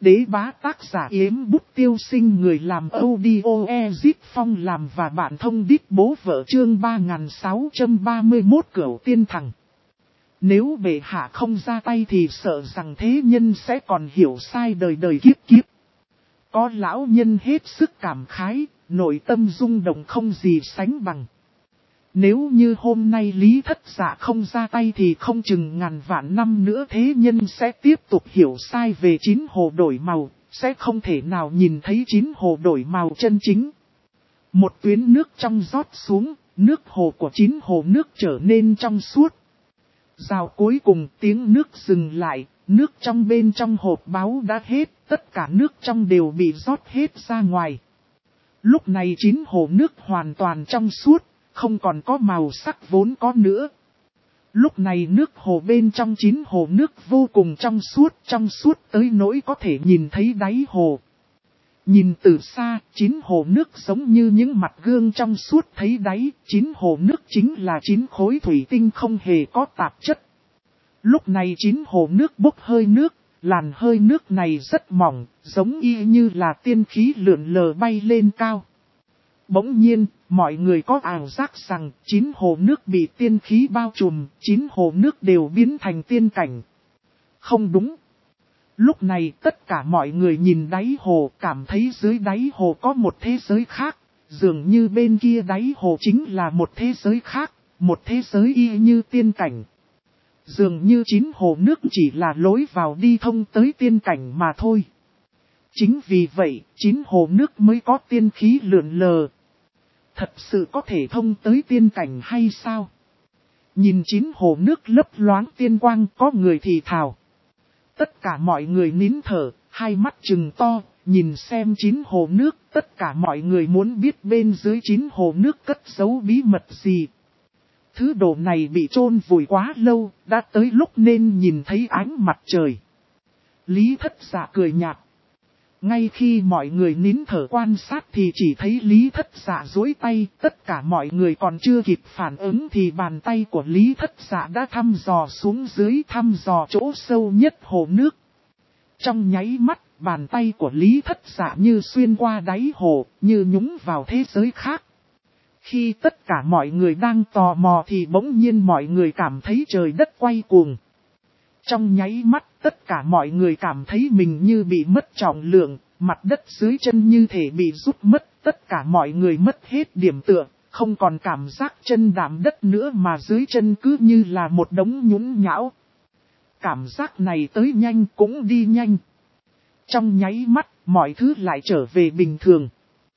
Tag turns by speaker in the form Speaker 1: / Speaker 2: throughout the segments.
Speaker 1: Đế bá tác giả Yếm Bút Tiêu Sinh, người làm audio Ezip Phong làm và bạn thông đít bố vợ, chương 3631 Cửu Tiên Thằng. Nếu bệ hạ không ra tay thì sợ rằng thế nhân sẽ còn hiểu sai đời đời kiếp kiếp. Có lão nhân hết sức cảm khái, nội tâm rung động không gì sánh bằng. Nếu như hôm nay Lý Thất Dạ không ra tay thì không chừng ngàn vạn năm nữa thế nhân sẽ tiếp tục hiểu sai về chín hồ đổi màu, sẽ không thể nào nhìn thấy chín hồ đổi màu chân chính. Một tuyến nước trong rót xuống, nước hồ của chín hồ nước trở nên trong suốt. Rào cuối cùng tiếng nước dừng lại, nước trong bên trong hộp báu đã hết, tất cả nước trong đều bị rót hết ra ngoài. Lúc này chín hồ nước hoàn toàn trong suốt, không còn có màu sắc vốn có nữa. Lúc này nước hồ bên trong chín hồ nước vô cùng trong suốt tới nỗi có thể nhìn thấy đáy hồ. Nhìn từ xa, chín hồ nước giống như những mặt gương trong suốt thấy đáy, chín hồ nước chính là chín khối thủy tinh không hề có tạp chất. Lúc này chín hồ nước bốc hơi nước, làn hơi nước này rất mỏng, giống y như là tiên khí lượn lờ bay lên cao. Bỗng nhiên, mọi người có ảo giác rằng chín hồ nước bị tiên khí bao trùm, chín hồ nước đều biến thành tiên cảnh. Không đúng. Lúc này tất cả mọi người nhìn đáy hồ, cảm thấy dưới đáy hồ có một thế giới khác, dường như bên kia đáy hồ chính là một thế giới khác, một thế giới y như tiên cảnh. Dường như chín hồ nước chỉ là lối vào đi thông tới tiên cảnh mà thôi. Chính vì vậy, chín hồ nước mới có tiên khí lượn lờ. Thật sự có thể thông tới tiên cảnh hay sao? Nhìn chín hồ nước lấp loáng tiên quang, có người thì thào. Tất cả mọi người nín thở, hai mắt trừng to, nhìn xem chín hồ nước, tất cả mọi người muốn biết bên dưới chín hồ nước cất giấu bí mật gì. Thứ đồ này bị chôn vùi quá lâu, đã tới lúc nên nhìn thấy ánh mặt trời. Lý Thất Dạ cười nhạt. Ngay khi mọi người nín thở quan sát thì chỉ thấy Lý Thất Dạ duỗi tay, tất cả mọi người còn chưa kịp phản ứng thì bàn tay của Lý Thất Dạ đã thăm dò xuống dưới, thăm dò chỗ sâu nhất hồ nước. Trong nháy mắt, bàn tay của Lý Thất Dạ như xuyên qua đáy hồ, như nhúng vào thế giới khác. Khi tất cả mọi người đang tò mò thì bỗng nhiên mọi người cảm thấy trời đất quay cuồng. Trong nháy mắt, tất cả mọi người cảm thấy mình như bị mất trọng lượng, mặt đất dưới chân như thể bị rút mất, tất cả mọi người mất hết điểm tựa, không còn cảm giác chân đạp đất nữa mà dưới chân cứ như là một đống nhũn nhão. Cảm giác này tới nhanh cũng đi nhanh. Trong nháy mắt, mọi thứ lại trở về bình thường.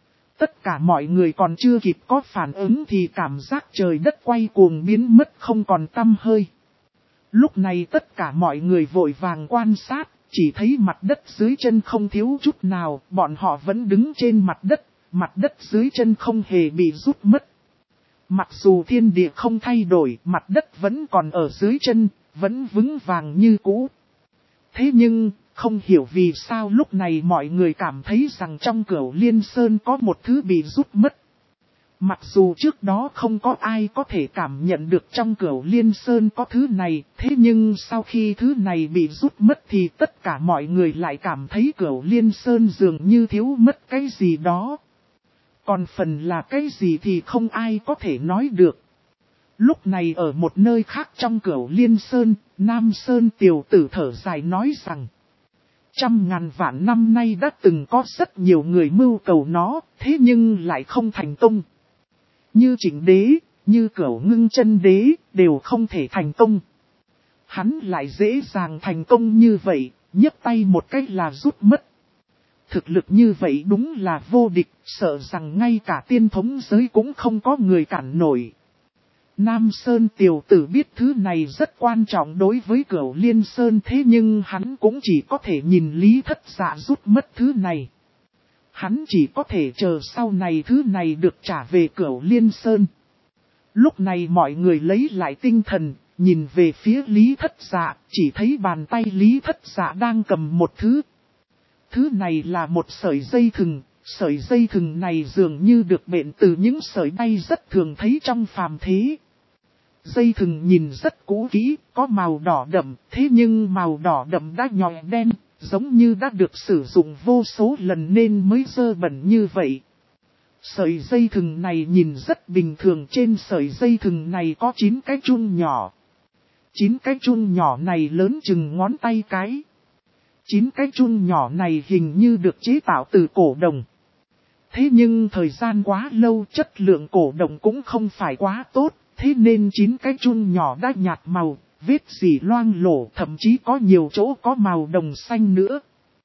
Speaker 1: Tất cả mọi người còn chưa kịp có phản ứng thì cảm giác trời đất quay cuồng biến mất không còn tăm hơi. Lúc này tất cả mọi người vội vàng quan sát, chỉ thấy mặt đất dưới chân không thiếu chút nào, bọn họ vẫn đứng trên mặt đất dưới chân không hề bị rút mất. Mặc dù thiên địa không thay đổi, mặt đất vẫn còn ở dưới chân, vẫn vững vàng như cũ. Thế nhưng, không hiểu vì sao lúc này mọi người cảm thấy rằng trong Cửu Liên Sơn có một thứ bị rút mất. Mặc dù trước đó không có ai có thể cảm nhận được trong Cửu Liên Sơn có thứ này, thế nhưng sau khi thứ này bị rút mất thì tất cả mọi người lại cảm thấy Cửu Liên Sơn dường như thiếu mất cái gì đó. Còn phần là cái gì thì không ai có thể nói được. Lúc này ở một nơi khác trong Cửu Liên Sơn, Nam Sơn tiểu tử thở dài nói rằng: trăm ngàn vạn năm nay đã từng có rất nhiều người mưu cầu nó, thế nhưng lại không thành công. Như Trịnh Đế, như Cửu Ngưng Chân Đế, đều không thể thành công. Hắn lại dễ dàng thành công như vậy, nhấc tay một cách là rút mất. Thực lực như vậy đúng là vô địch, sợ rằng ngay cả tiên thống giới cũng không có người cản nổi. Nam Sơn tiểu tử biết thứ này rất quan trọng đối với Cửu Liên Sơn, thế nhưng hắn cũng chỉ có thể nhìn Lý Thất Dạ rút mất thứ này. Hắn chỉ có thể chờ sau này thứ này được trả về Cửu Liên Sơn. Lúc này mọi người lấy lại tinh thần, nhìn về phía Lý Thất Dạ, chỉ thấy bàn tay Lý Thất Dạ đang cầm một thứ. Thứ này là một sợi dây thừng này dường như được bện từ những sợi đay rất thường thấy trong phàm thế. Dây thừng nhìn rất cũ kỹ, có màu đỏ đậm, thế nhưng màu đỏ đậm đã nhòe đen, giống như đã được sử dụng vô số lần nên mới dơ bẩn như vậy. Sợi dây thừng này nhìn rất bình thường, trên sợi dây thừng này có 9 cái chun nhỏ. 9 cái chun nhỏ này lớn chừng ngón tay cái. 9 cái chun nhỏ này hình như được chế tạo từ cổ đồng. Thế nhưng thời gian quá lâu, chất lượng cổ đồng cũng không phải quá tốt, thế nên 9 cái chun nhỏ đã nhạt màu, vết dỉ loang lổ, thậm chí có nhiều chỗ có màu đồng xanh nữa.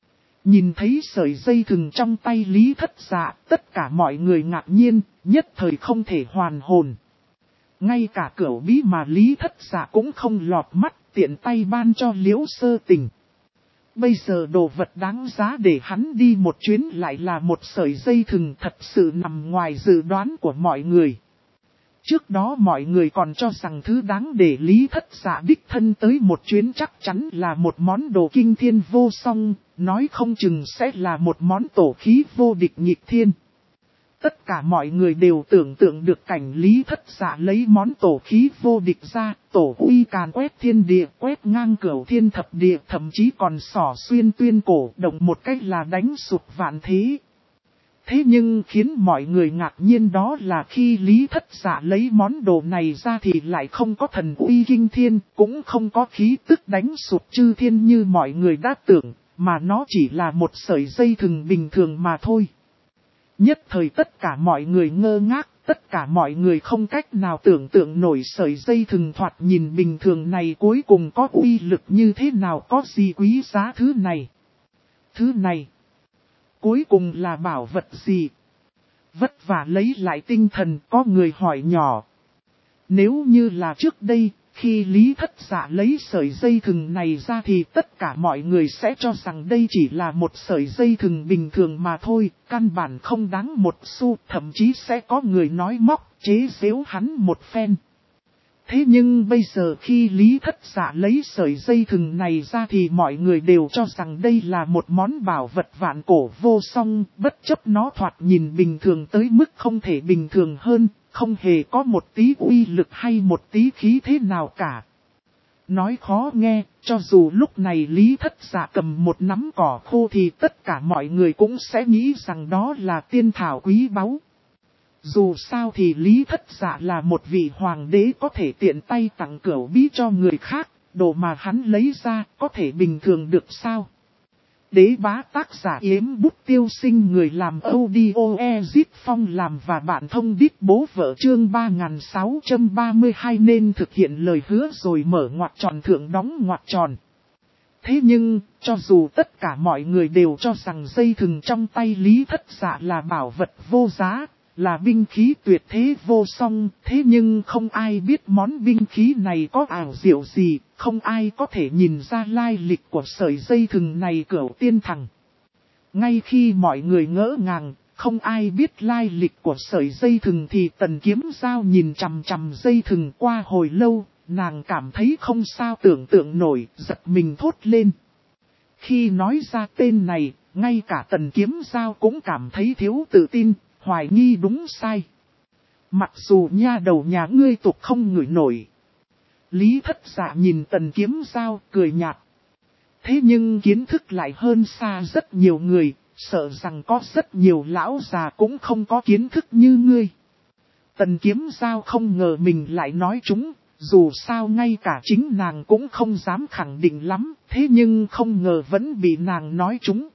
Speaker 1: Nhìn thấy sợi dây thừng trong tay Lý Thất Dạ, tất cả mọi người ngạc nhiên, nhất thời không thể hoàn hồn. Ngay cả Cửu Bí mà Lý Thất Dạ cũng không lọt mắt, tiện tay ban cho Liễu Sơ Tình. Bây giờ đồ vật đáng giá để hắn đi một chuyến lại là một sợi dây thừng, thật sự nằm ngoài dự đoán của mọi người. Trước đó mọi người còn cho rằng thứ đáng để Lý Thất Dạ đích thân tới một chuyến chắc chắn là một món đồ kinh thiên vô song, nói không chừng sẽ là một món tổ khí vô địch nghịch thiên. Tất cả mọi người đều tưởng tượng được cảnh Lý Thất Dạ lấy món tổ khí vô địch ra, tổ uy càn quét thiên địa, quét ngang cửu thiên thập địa, thậm chí còn xỏ xuyên tuyên cổ, động một cách là đánh sụp vạn thế. Thế nhưng khiến mọi người ngạc nhiên đó là khi Lý Thất Dạ lấy món đồ này ra thì lại không có thần uy kinh thiên, cũng không có khí tức đánh sụp chư thiên như mọi người đã tưởng, mà nó chỉ là một sợi dây thừng bình thường mà thôi. Nhất thời tất cả mọi người ngơ ngác, tất cả mọi người không cách nào tưởng tượng nổi sợi dây thừng thoạt nhìn bình thường này cuối cùng có uy lực như thế nào, có gì quý giá thứ này. Thứ này, cuối cùng là bảo vật gì? Vất vả lấy lại tinh thần, có người hỏi nhỏ. Nếu như là trước đây, khi Lý Thất Dạ lấy sợi dây thừng này ra thì tất cả mọi người sẽ cho rằng đây chỉ là một sợi dây thừng bình thường mà thôi, căn bản không đáng một xu, thậm chí sẽ có người nói móc, chế giễu hắn một phen. Thế nhưng bây giờ khi Lý Thất Dạ lấy sợi dây thừng này ra thì mọi người đều cho rằng đây là một món bảo vật vạn cổ vô song, bất chấp nó thoạt nhìn bình thường tới mức không thể bình thường hơn, không hề có một tí uy lực hay một tí khí thế nào cả. Nói khó nghe, cho dù lúc này Lý Thất Dạ cầm một nắm cỏ khô thì tất cả mọi người cũng sẽ nghĩ rằng đó là tiên thảo quý báu. Dù sao thì Lý Thất Dạ là một vị hoàng đế có thể tiện tay tặng Cửu Bí cho người khác, đồ mà hắn lấy ra có thể bình thường được sao? Đế Bá tác giả Yếm Bút Tiêu Sinh, người làm audio Ezip Phong làm và bạn thông đít bố vợ, chương 3632 nên thực hiện lời hứa rồi mở ngoặc tròn thượng đóng ngoặc tròn. Thế nhưng, cho dù tất cả mọi người đều cho rằng dây thừng trong tay Lý Thất Dạ là bảo vật vô giá, là binh khí tuyệt thế vô song, thế nhưng không ai biết món binh khí này có ảo diệu gì, không ai có thể nhìn ra lai lịch của sợi dây thừng này Cửu Tiên Thằng. Ngay khi mọi người ngỡ ngàng, không ai biết lai lịch của sợi dây thừng thì Tần Kiếm Giao nhìn chằm chằm dây thừng qua hồi lâu, nàng cảm thấy không sao tưởng tượng nổi, giật mình thốt lên. Khi nói ra tên này, ngay cả Tần Kiếm Giao cũng cảm thấy thiếu tự tin, hoài nghi đúng sai. Mặc dù nha đầu nhà ngươi tục không ngửi nổi. Lý Thất Dạ nhìn Tần Kiếm Giao cười nhạt. Thế nhưng kiến thức lại hơn xa rất nhiều người, sợ rằng có rất nhiều lão già cũng không có kiến thức như ngươi. Tần Kiếm Giao không ngờ mình lại nói chúng, dù sao ngay cả chính nàng cũng không dám khẳng định lắm, thế nhưng không ngờ vẫn bị nàng nói chúng.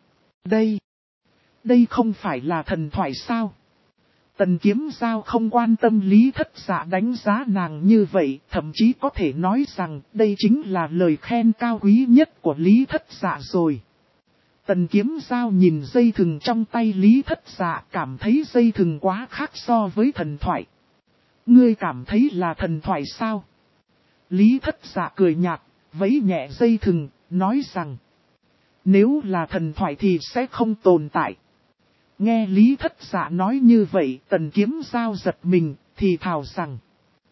Speaker 1: Đây không phải là thần thoại sao? Tần Kiếm Giao không quan tâm Lý Thất Dạ đánh giá nàng như vậy, thậm chí có thể nói rằng đây chính là lời khen cao quý nhất của Lý Thất Dạ rồi. Tần Kiếm Giao nhìn dây thừng trong tay Lý Thất Dạ, cảm thấy dây thừng quá khác so với thần thoại. Ngươi cảm thấy là thần thoại sao? Lý Thất Dạ cười nhạt, vẫy nhẹ dây thừng, nói rằng nếu là thần thoại thì sẽ không tồn tại. Nghe Lý Thất Dạ nói như vậy, Tần Kiếm Giao giật mình, thì thào rằng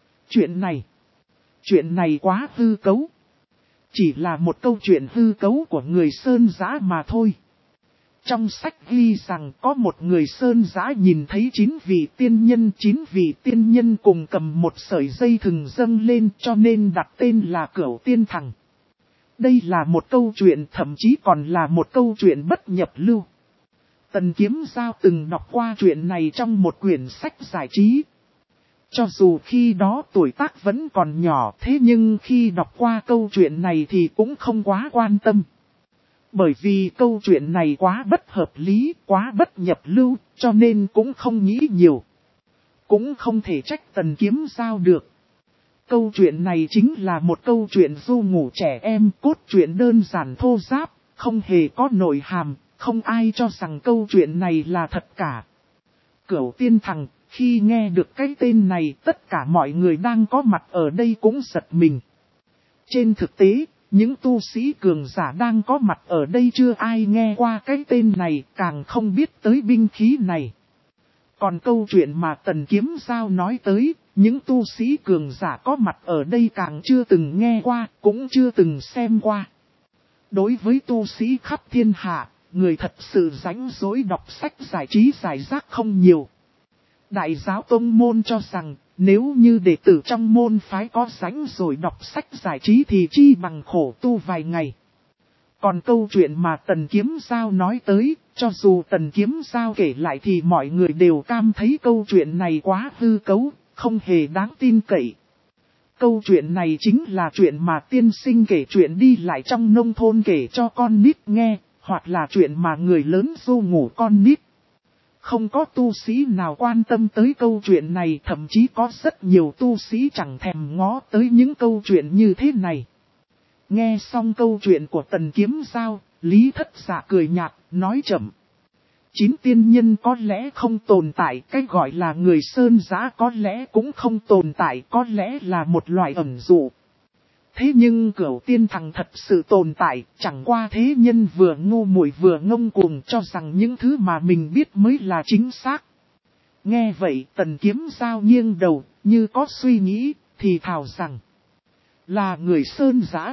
Speaker 1: chuyện này quá hư cấu. Chỉ là một câu chuyện hư cấu của người Sơn Giã mà thôi. Trong sách ghi rằng có một người Sơn Giã nhìn thấy 9 vị tiên nhân cùng cầm một sợi dây thừng dâng lên cho nên đặt tên là Cửu Tiên Thằng. Đây là một câu chuyện, thậm chí còn là một câu chuyện bất nhập lưu. Tần Kiếm Giao từng đọc qua chuyện này trong một quyển sách giải trí. Cho dù khi đó tuổi tác vẫn còn nhỏ, thế nhưng khi đọc qua câu chuyện này thì cũng không quá quan tâm. Bởi vì câu chuyện này quá bất hợp lý, quá bất nhập lưu, cho nên cũng không nghĩ nhiều. Cũng không thể trách Tần Kiếm Giao được. Câu chuyện này chính là một câu chuyện du ngủ trẻ em, cốt truyện đơn giản thô ráp, không hề có nội hàm, không ai cho rằng câu chuyện này là thật cả. Cửu Tiên Thằng, khi nghe được cái tên này, tất cả mọi người đang có mặt ở đây cũng giật mình. Trên thực tế, những tu sĩ cường giả đang có mặt ở đây chưa ai nghe qua cái tên này, càng không biết tới binh khí này. Còn câu chuyện mà Tần Kiếm Giao nói tới, những tu sĩ cường giả có mặt ở đây càng chưa từng nghe qua, cũng chưa từng xem qua. Đối với tu sĩ khắp thiên hạ, người thật sự rảnh rỗi đọc sách giải trí giải rác không nhiều. Đại giáo tông môn cho rằng, nếu như đệ tử trong môn phái có rảnh rồi đọc sách giải trí thì chi bằng khổ tu vài ngày. Còn câu chuyện mà Tần Kiếm Giao nói tới, cho dù Tần Kiếm Giao kể lại thì mọi người đều cảm thấy câu chuyện này quá hư cấu, không hề đáng tin cậy. Câu chuyện này chính là chuyện mà tiên sinh kể chuyện đi lại trong nông thôn kể cho con nít nghe, hoặc là chuyện mà người lớn du ngủ con nít. Không có tu sĩ nào quan tâm tới câu chuyện này, thậm chí có rất nhiều tu sĩ chẳng thèm ngó tới những câu chuyện như thế này. Nghe xong câu chuyện của Tần Kiếm Giao, Lý Thất Dạ cười nhạt, nói chậm. 9 tiên nhân có lẽ không tồn tại, cái gọi là người sơn giã có lẽ cũng không tồn tại, có lẽ là một loại ẩn dụ. Thế nhưng Cửu Tiên Thằng thật sự tồn tại, chẳng qua thế nhân vừa ngu muội vừa ngông cuồng cho rằng những thứ mà mình biết mới là chính xác. Nghe vậy Tần Kiếm Giao nghiêng đầu, như có suy nghĩ, thì thào rằng là người sơn giã.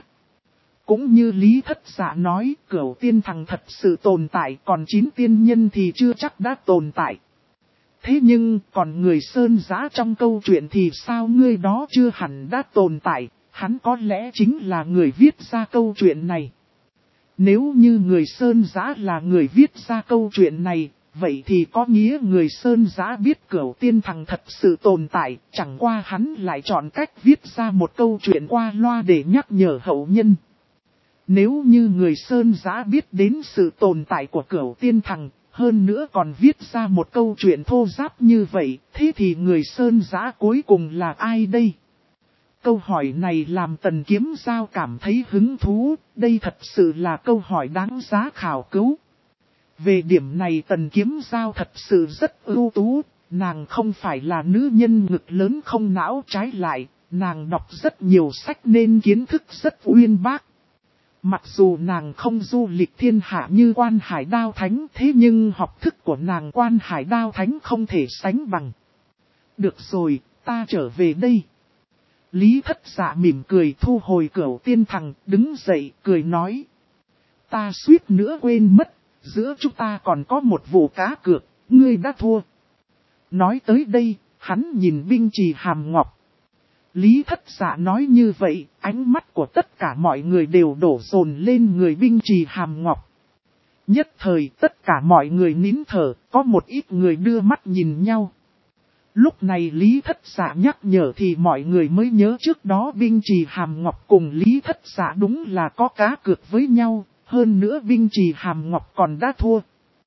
Speaker 1: Cũng như Lý Thất Dạ nói, Cửu Tiên Thằng thật sự tồn tại, còn 9 tiên nhân thì chưa chắc đã tồn tại. Thế nhưng, còn người sơn giã trong câu chuyện thì sao ngươi đó chưa hẳn đã tồn tại, hắn có lẽ chính là người viết ra câu chuyện này. Nếu như người sơn giã là người viết ra câu chuyện này, vậy thì có nghĩa người sơn giã biết Cửu Tiên Thằng thật sự tồn tại, chẳng qua hắn lại chọn cách viết ra một câu chuyện qua loa để nhắc nhở hậu nhân. Nếu như người sơn giã biết đến sự tồn tại của Cửu Tiên Thằng, hơn nữa còn viết ra một câu chuyện thô ráp như vậy, thế thì người sơn giã cuối cùng là ai đây? Câu hỏi này làm Tần Kiếm Giao cảm thấy hứng thú, đây thật sự là câu hỏi đáng giá khảo cứu. Về điểm này Tần Kiếm Giao thật sự rất ưu tú, nàng không phải là nữ nhân ngực lớn không não, trái lại, nàng đọc rất nhiều sách nên kiến thức rất uyên bác. Mặc dù nàng không du lịch thiên hạ như Quan Hải Đao Thánh, thế nhưng học thức của nàng Quan Hải Đao Thánh không thể sánh bằng. Được rồi, ta trở về đây. Lý Thất Dạ mỉm cười thu hồi Cửu Tiên Thằng, đứng dậy cười nói. Ta suýt nữa quên mất, giữa chúng ta còn có một vụ cá cược, ngươi đã thua. Nói tới đây, hắn nhìn binh chì hàm ngọc. Lý Thất Dạ nói như vậy, ánh mắt của tất cả mọi người đều đổ dồn lên người binh chì hàm ngọc. Nhất thời tất cả mọi người nín thở, có một ít người đưa mắt nhìn nhau. Lúc này Lý Thất Dạ nhắc nhở thì mọi người mới nhớ trước đó binh chì hàm ngọc cùng Lý Thất Dạ đúng là có cá cược với nhau, hơn nữa binh chì hàm ngọc còn đã thua.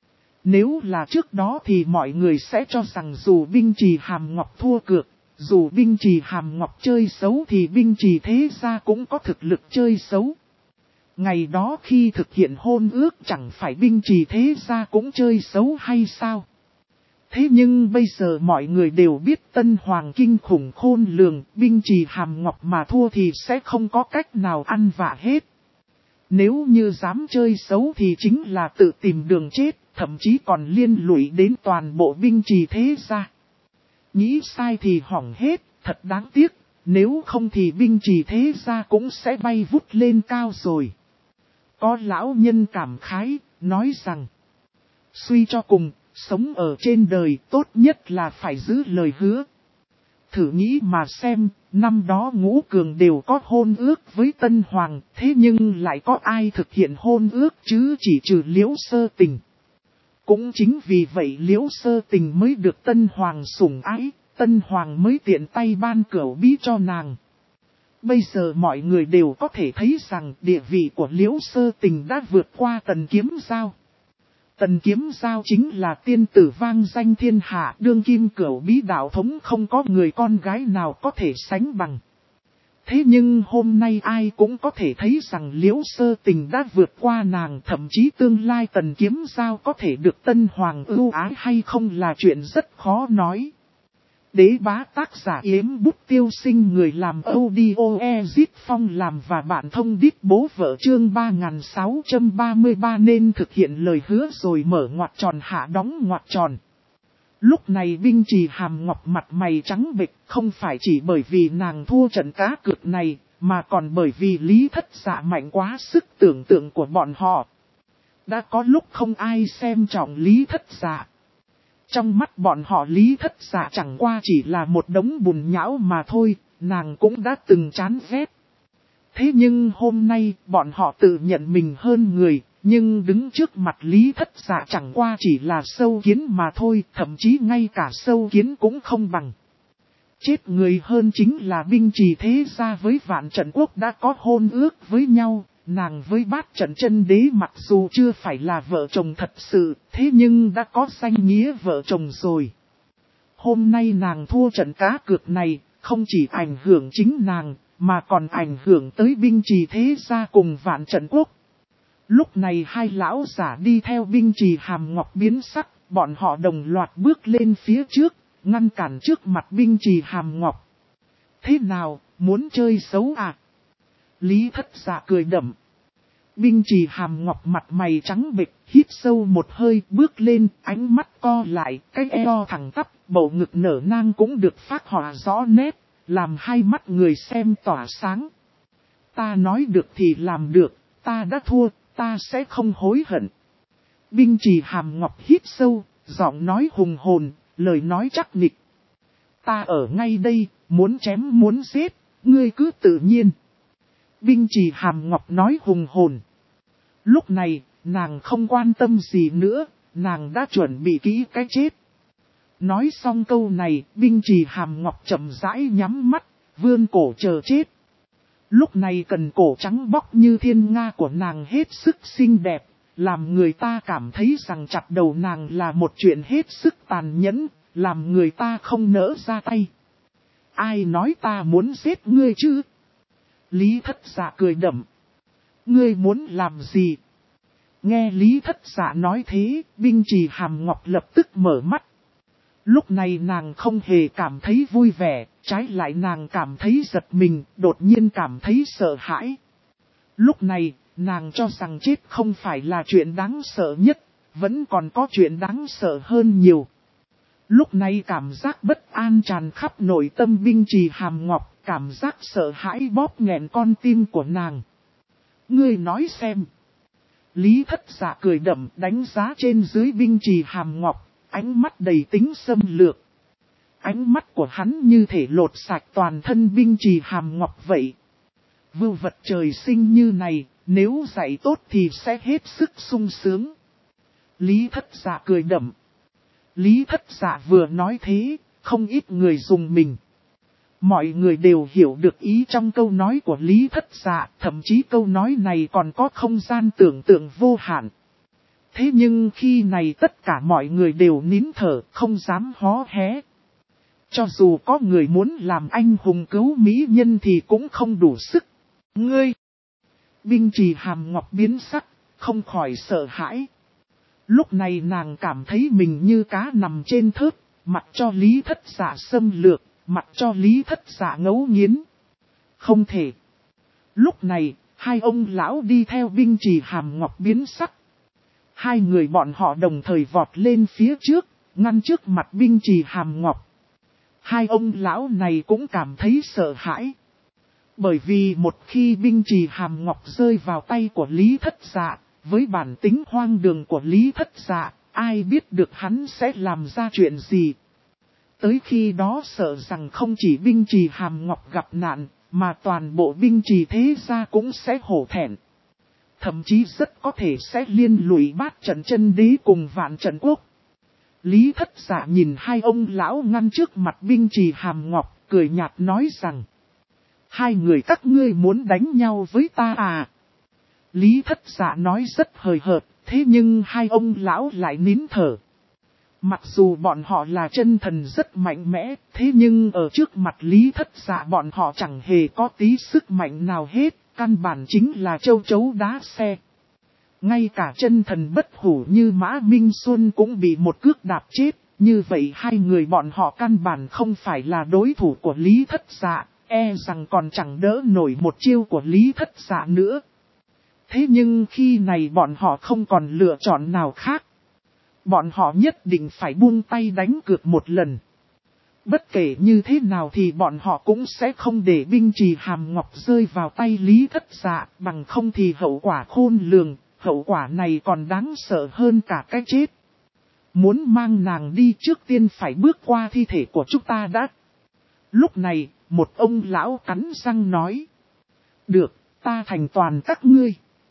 Speaker 1: Nếu là trước đó thì mọi người sẽ cho rằng dù binh chì hàm ngọc thua cược, dù binh chì hàm ngọc chơi xấu thì binh chì thế gia cũng có thực lực chơi xấu. Ngày đó khi thực hiện hôn ước chẳng phải binh chì thế gia cũng chơi xấu hay sao? Thế nhưng bây giờ mọi người đều biết Tân Hoàng kinh khủng khôn lường, binh chì hàm ngọc mà thua thì sẽ không có cách nào ăn vạ hết. Nếu như dám chơi xấu thì chính là tự tìm đường chết, thậm chí còn liên lụy đến toàn bộ binh chì thế gia. Nghĩ sai thì hỏng hết, thật đáng tiếc, nếu không thì binh chì thế gia cũng sẽ bay vút lên cao rồi. Có lão nhân cảm khái, nói rằng, suy cho cùng, sống ở trên đời tốt nhất là phải giữ lời hứa. Thử nghĩ mà xem, Năm đó Ngũ Cường đều có hôn ước với Tân Hoàng, thế nhưng lại có ai thực hiện hôn ước chứ, chỉ trừ Liễu Sơ Tình. Cũng chính vì vậy Liễu Sơ Tình mới được Tân Hoàng sủng ái, Tân Hoàng mới tiện tay ban cửu bí cho nàng. Bây giờ mọi người đều có thể thấy rằng địa vị của Liễu Sơ Tình đã vượt qua Tần Kiếm Giao. Tần Kiếm Giao chính là tiên tử vang danh thiên hạ, đương kim cửu bí đạo thống, không có người con gái nào có thể sánh bằng. Thế nhưng hôm nay ai cũng có thể thấy rằng Liễu Sơ Tình đã vượt qua nàng, thậm chí tương lai Tần Kiếm Giao có thể được Tân Hoàng ưu ái hay không là chuyện rất khó nói. Đế bá tác giả Yếm Bút Tiêu Sinh, người làm audio Ezit Phong làm và bạn thông đít bố vợ, chương 3633 nên thực hiện lời hứa rồi mở ngoặc tròn hạ đóng ngoặc tròn. Lúc này Binh Trì Hàm Ngọc mặt mày trắng bệch, không phải chỉ bởi vì nàng thua trận cá cược này, mà còn bởi vì Lý Thất Dạ mạnh quá sức tưởng tượng của bọn họ. Đã có lúc không ai xem trọng Lý Thất Dạ. Trong mắt bọn họ Lý Thất Dạ chẳng qua chỉ là một đống bùn nhão mà thôi, nàng cũng đã từng chán ghét. Thế nhưng hôm nay bọn họ tự nhận mình hơn người, nhưng đứng trước mặt Lý Thất Dạ chẳng qua chỉ là sâu kiến mà thôi, thậm chí ngay cả sâu kiến cũng không bằng. Chết người hơn chính là Binh Trì thế gia với Vạn Trận Quốc đã có hôn ước với nhau. Nàng với Bát Trận Chân Đế mặc dù chưa phải là vợ chồng thật sự, thế nhưng đã có danh nghĩa vợ chồng rồi. Hôm nay nàng thua trận cá cược này, không chỉ ảnh hưởng chính nàng, mà còn ảnh hưởng tới Binh Trì thế gia cùng Vạn Trận Quốc. Lúc này hai lão giả đi theo Binh Trì Hàm Ngọc biến sắc, bọn họ đồng loạt bước lên phía trước, ngăn cản trước mặt Binh Trì Hàm Ngọc. Thế nào, muốn chơi xấu à? Lý Thất Dạ cười đậm. Binh Trì Hàm Ngọc mặt mày trắng bệch, hít sâu một hơi, bước lên, ánh mắt co lại, cái eo thẳng tắp, bầu ngực nở nang cũng được phác họa rõ nét, làm hai mắt người xem tỏa sáng. Ta nói được thì làm được, ta đã thua, ta sẽ không hối hận. Binh Trì Hàm Ngọc hít sâu, giọng nói hùng hồn, lời nói chắc nịch. Ta ở ngay đây, muốn chém muốn giết, ngươi cứ tự nhiên. Binh Trì Hàm Ngọc nói hùng hồn. Lúc này, nàng không quan tâm gì nữa, nàng đã chuẩn bị kỹ cái chết. Nói xong câu này, Binh Trì Hàm Ngọc chậm rãi nhắm mắt, vươn cổ chờ chết. Lúc này cần cổ trắng bóc như thiên nga của nàng hết sức xinh đẹp, làm người ta cảm thấy rằng chặt đầu nàng là một chuyện hết sức tàn nhẫn, làm người ta không nỡ ra tay. Ai nói ta muốn giết ngươi chứ? Lý Thất Dạ cười đậm. Ngươi muốn làm gì? Nghe Lý Thất Dạ nói thế, Binh Trì Hàm Ngọc lập tức mở mắt. Lúc này nàng không hề cảm thấy vui vẻ, trái lại nàng cảm thấy giật mình, đột nhiên cảm thấy sợ hãi. Lúc này, nàng cho rằng chết không phải là chuyện đáng sợ nhất, vẫn còn có chuyện đáng sợ hơn nhiều. Lúc này cảm giác bất an tràn khắp nội tâm Binh Trì Hàm Ngọc, cảm giác sợ hãi bóp nghẹn con tim của nàng. Ngươi nói xem. Lý Thất Dạ cười đậm đánh giá trên dưới Binh Trì Hàm Ngọc, ánh mắt đầy tính xâm lược. Ánh mắt của hắn như thể lột sạch toàn thân Binh Trì Hàm Ngọc vậy. Vưu vật trời sinh như này, nếu dạy tốt thì sẽ hết sức sung sướng. Lý Thất Dạ cười đậm. Lý Thất Dạ vừa nói thế, không ít người dùng mình. Mọi người đều hiểu được ý trong câu nói của Lý Thất Dạ, thậm chí câu nói này còn có không gian tưởng tượng vô hạn. Thế nhưng khi này tất cả mọi người đều nín thở, không dám hó hé. Cho dù có người muốn làm anh hùng cứu mỹ nhân thì cũng không đủ sức. Ngươi! Binh Trì Hàm Ngọc biến sắc, không khỏi sợ hãi. Lúc này nàng cảm thấy mình như cá nằm trên thớt, mặc cho Lý Thất Dạ xâm lược, mặc cho Lý Thất Dạ ngấu nghiến. Không thể. Lúc này, hai ông lão đi theo Binh Trì Hàm Ngọc biến sắc. Hai người bọn họ đồng thời vọt lên phía trước, ngăn trước mặt Binh Trì Hàm Ngọc. Hai ông lão này cũng cảm thấy sợ hãi. Bởi vì một khi Binh Trì Hàm Ngọc rơi vào tay của Lý Thất Dạ, với bản tính hoang đường của Lý Thất Dạ, ai biết được hắn sẽ làm ra chuyện gì. Tới khi đó sợ rằng không chỉ binh trì Hàm Ngọc gặp nạn, mà toàn bộ binh trì thế gia cũng sẽ hổ thẹn. Thậm chí rất có thể sẽ liên lụy Bát Trận Chân Đế cùng Vạn Trận Quốc. Lý Thất Dạ nhìn hai ông lão ngăn trước mặt binh trì Hàm Ngọc, cười nhạt nói rằng: hai người các ngươi muốn đánh nhau với ta à? Lý Thất Dạ nói rất hời hợt, thế nhưng hai ông lão lại nín thở. Mặc dù bọn họ là chân thần rất mạnh mẽ, thế nhưng ở trước mặt Lý Thất Dạ bọn họ chẳng hề có tí sức mạnh nào hết, căn bản chính là châu chấu đá xe. Ngay cả chân thần bất hủ như Mã Minh Xuân cũng bị một cước đạp chết, như vậy hai người bọn họ căn bản không phải là đối thủ của Lý Thất Dạ, e rằng còn chẳng đỡ nổi một chiêu của Lý Thất Dạ nữa. Thế nhưng khi này bọn họ không còn lựa chọn nào khác. Bọn họ nhất định phải buông tay đánh cược một lần. Bất kể như thế nào thì bọn họ cũng sẽ không để binh trì Hàm Ngọc rơi vào tay Lý Thất Dạ, bằng không thì hậu quả khôn lường, hậu quả này còn đáng sợ hơn cả cái chết. Muốn mang nàng đi trước tiên phải bước qua thi thể của chúng ta đã. Lúc này, một ông lão cắn răng nói: được, ta thành toàn các ngươi.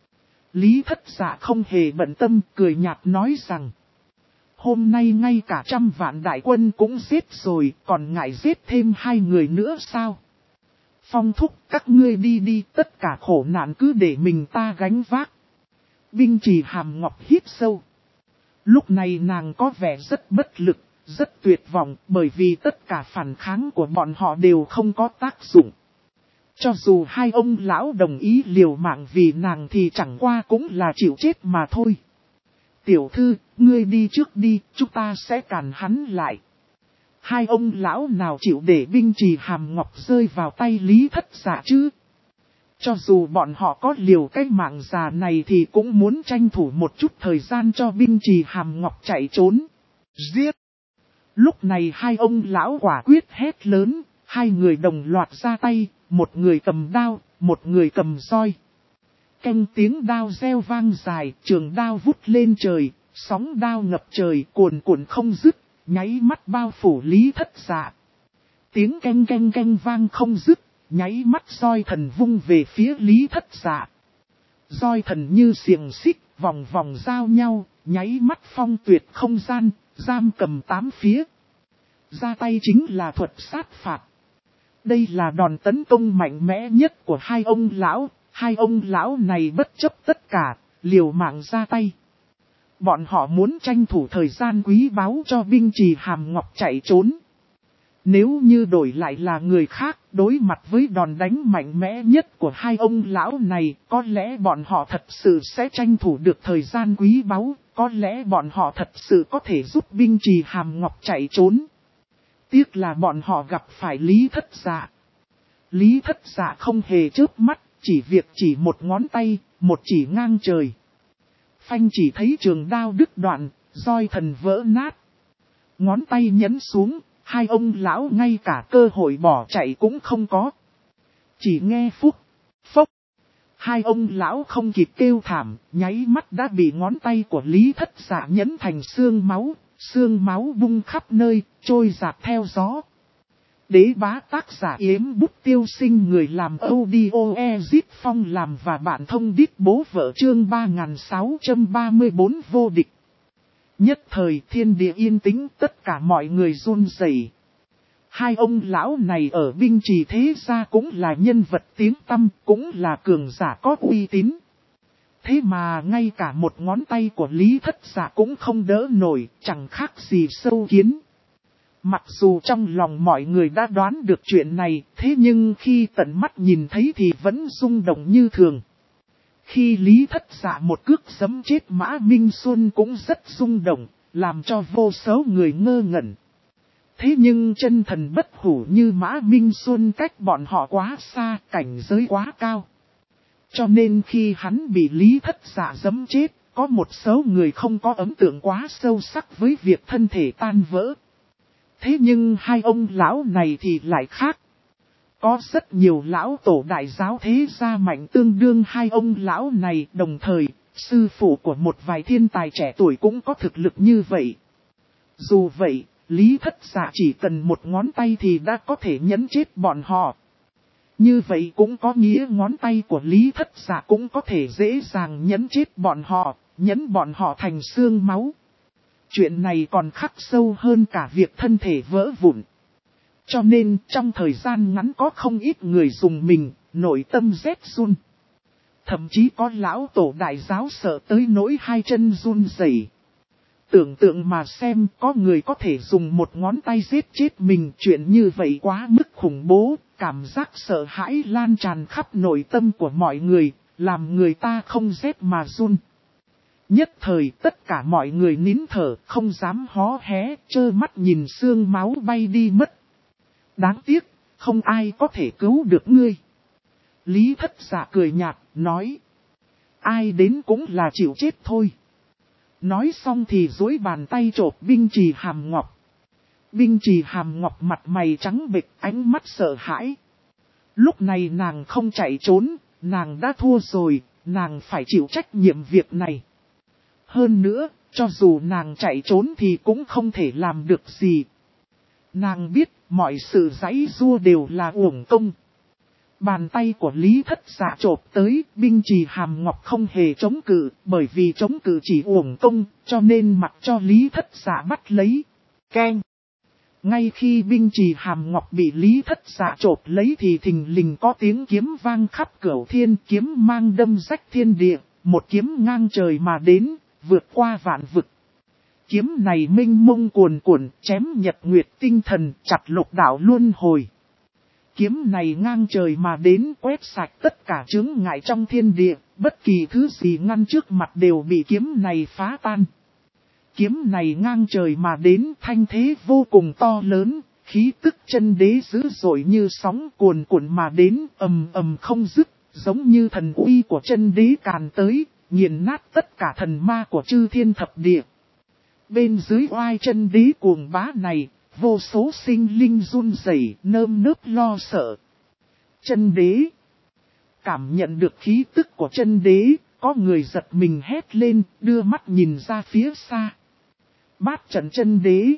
Speaker 1: Lý Thất Dạ không hề bận tâm, cười nhạt nói rằng: hôm nay ngay cả 100 vạn đại quân cũng giết rồi, còn ngại giết thêm hai người nữa sao? Phong thúc, các ngươi đi đi, tất cả khổ nạn cứ để mình ta gánh vác. Binh trì Hàm Ngọc hít sâu. Lúc này nàng có vẻ rất bất lực, rất tuyệt vọng, bởi vì tất cả phản kháng của bọn họ đều không có tác dụng. Cho dù hai ông lão đồng ý liều mạng vì nàng thì chẳng qua cũng là chịu chết mà thôi. Tiểu thư, ngươi đi trước đi, chúng ta sẽ cản hắn lại. Hai ông lão nào chịu để binh trì Hàm Ngọc rơi vào tay Lý Thất Dạ chứ? Cho dù bọn họ có liều cái mạng già này thì cũng muốn tranh thủ một chút thời gian cho binh trì Hàm Ngọc chạy trốn. Giết! Lúc này hai ông lão quả quyết hét lớn, hai người đồng loạt ra tay, một người cầm đao, một người cầm roi. Canh tiếng đao reo vang dài, trường đao vút lên trời, sóng đao ngập trời cuồn cuộn không dứt, nháy mắt bao phủ Lý Thất Dạ. Tiếng canh canh canh vang không dứt, nháy mắt roi thần vung về phía Lý Thất Dạ. Roi thần như xiềng xích, vòng vòng giao nhau, nháy mắt phong tuyệt không gian, giam cầm tám phía. Ra tay chính là thuật sát phạt. Đây là đòn tấn công mạnh mẽ nhất của hai ông lão. Hai ông lão này bất chấp tất cả, liều mạng ra tay. Bọn họ muốn tranh thủ thời gian quý báu cho binh trì Hàm Ngọc chạy trốn. Nếu như đổi lại là người khác, đối mặt với đòn đánh mạnh mẽ nhất của hai ông lão này, có lẽ bọn họ thật sự sẽ tranh thủ được thời gian quý báu, có lẽ bọn họ thật sự có thể giúp binh trì Hàm Ngọc chạy trốn. Tiếc là bọn họ gặp phải Lý Thất Dạ. Lý Thất Dạ không hề chớp mắt. Chỉ việc chỉ một ngón tay, một chỉ ngang trời. Phanh chỉ thấy trường đao đứt đoạn, roi thần vỡ nát. Ngón tay nhấn xuống, hai ông lão ngay cả cơ hội bỏ chạy cũng không có. Chỉ nghe phúc, phốc. Hai ông lão không kịp kêu thảm, nháy mắt đã bị ngón tay của Lý Thất Dạ nhấn thành xương máu bung khắp nơi, trôi dạt theo gió. Đế bá tác giả Yếm Bút Tiêu Sinh, người làm audio Ezip Phong làm và bạn thông đít bố vợ chương 3634 vô địch. Nhất thời thiên địa yên tĩnh, tất cả mọi người run rẩy. Hai ông lão này ở binh trì thế gia cũng là nhân vật tiếng tăm, cũng là cường giả có uy tín. Thế mà ngay cả một ngón tay của Lý Thất Dạ cũng không đỡ nổi, chẳng khác gì sâu kiến. Mặc dù trong lòng mọi người đã đoán được chuyện này, thế nhưng khi tận mắt nhìn thấy thì vẫn rung động như thường. Khi Lý Thất Dạ một cước giẫm chết Mã Minh Xuân cũng rất rung động, làm cho vô số người ngơ ngẩn. Thế nhưng chân thần bất hủ như Mã Minh Xuân cách bọn họ quá xa, cảnh giới quá cao. Cho nên khi hắn bị Lý Thất Dạ giẫm chết, có một số người không có ấn tượng quá sâu sắc với việc thân thể tan vỡ. Thế nhưng hai ông lão này thì lại khác. Có rất nhiều lão tổ đại giáo thế gia mạnh tương đương hai ông lão này, đồng thời, sư phụ của một vài thiên tài trẻ tuổi cũng có thực lực như vậy. Dù vậy, Lý Thất Dạ chỉ cần một ngón tay thì đã có thể nhấn chết bọn họ. Như vậy cũng có nghĩa ngón tay của Lý Thất Dạ cũng có thể dễ dàng nhấn chết bọn họ, nhấn bọn họ thành xương máu. Chuyện này còn khắc sâu hơn cả việc thân thể vỡ vụn. Cho nên trong thời gian ngắn có không ít người dùng mình, nội tâm rét run. Thậm chí có lão tổ đại giáo sợ tới nỗi hai chân run rẩy. Tưởng tượng mà xem có người có thể dùng một ngón tay giết chết mình, chuyện như vậy quá mức khủng bố, cảm giác sợ hãi lan tràn khắp nội tâm của mọi người, làm người ta không rét mà run. Nhất thời tất cả mọi người nín thở, không dám hó hé, trơ mắt nhìn xương máu bay đi mất. Đáng tiếc, không ai có thể cứu được ngươi. Lý Thất Dạ cười nhạt, nói. Ai đến cũng là chịu chết thôi. Nói xong thì duỗi bàn tay chộp Binh Trì Hàm Ngọc. Binh Trì Hàm Ngọc mặt mày trắng bệch, ánh mắt sợ hãi. Lúc này nàng không chạy trốn, nàng đã thua rồi, nàng phải chịu trách nhiệm việc này. Hơn nữa, cho dù nàng chạy trốn thì cũng không thể làm được gì. Nàng biết, mọi sự giãy giụa đều là uổng công. Bàn tay của Lý Thất Dạ chộp tới, Binh Trì Hàm Ngọc không hề chống cự, bởi vì chống cự chỉ uổng công, cho nên mặc cho Lý Thất Dạ bắt lấy. Keng! Ngay khi Binh Trì Hàm Ngọc bị Lý Thất Dạ chộp lấy thì thình lình có tiếng kiếm vang khắp cửu thiên, kiếm mang đâm rách thiên địa, một kiếm ngang trời mà đến, vượt qua vạn vực. Kiếm này mênh mông cuồn cuộn, chém nhật nguyệt tinh thần, chặt lục đạo luân hồi. Kiếm này ngang trời mà đến, quét sạch tất cả chướng ngại trong thiên địa, bất kỳ thứ gì ngăn trước mặt đều bị kiếm này phá tan. Kiếm này ngang trời mà đến, thanh thế vô cùng to lớn, khí tức chân đế dữ dội như sóng cuồn cuộn mà đến, ầm ầm không dứt, giống như thần uy của chân đế càn tới, nghiền nát tất cả thần ma của chư thiên thập địa. Bên dưới oai chân đế cuồng bá này, vô số sinh linh run rẩy, nơm nớp lo sợ. Chân đế. Cảm nhận được khí tức của chân đế, có người giật mình hét lên, đưa mắt nhìn ra phía xa. Bát trận chân đế.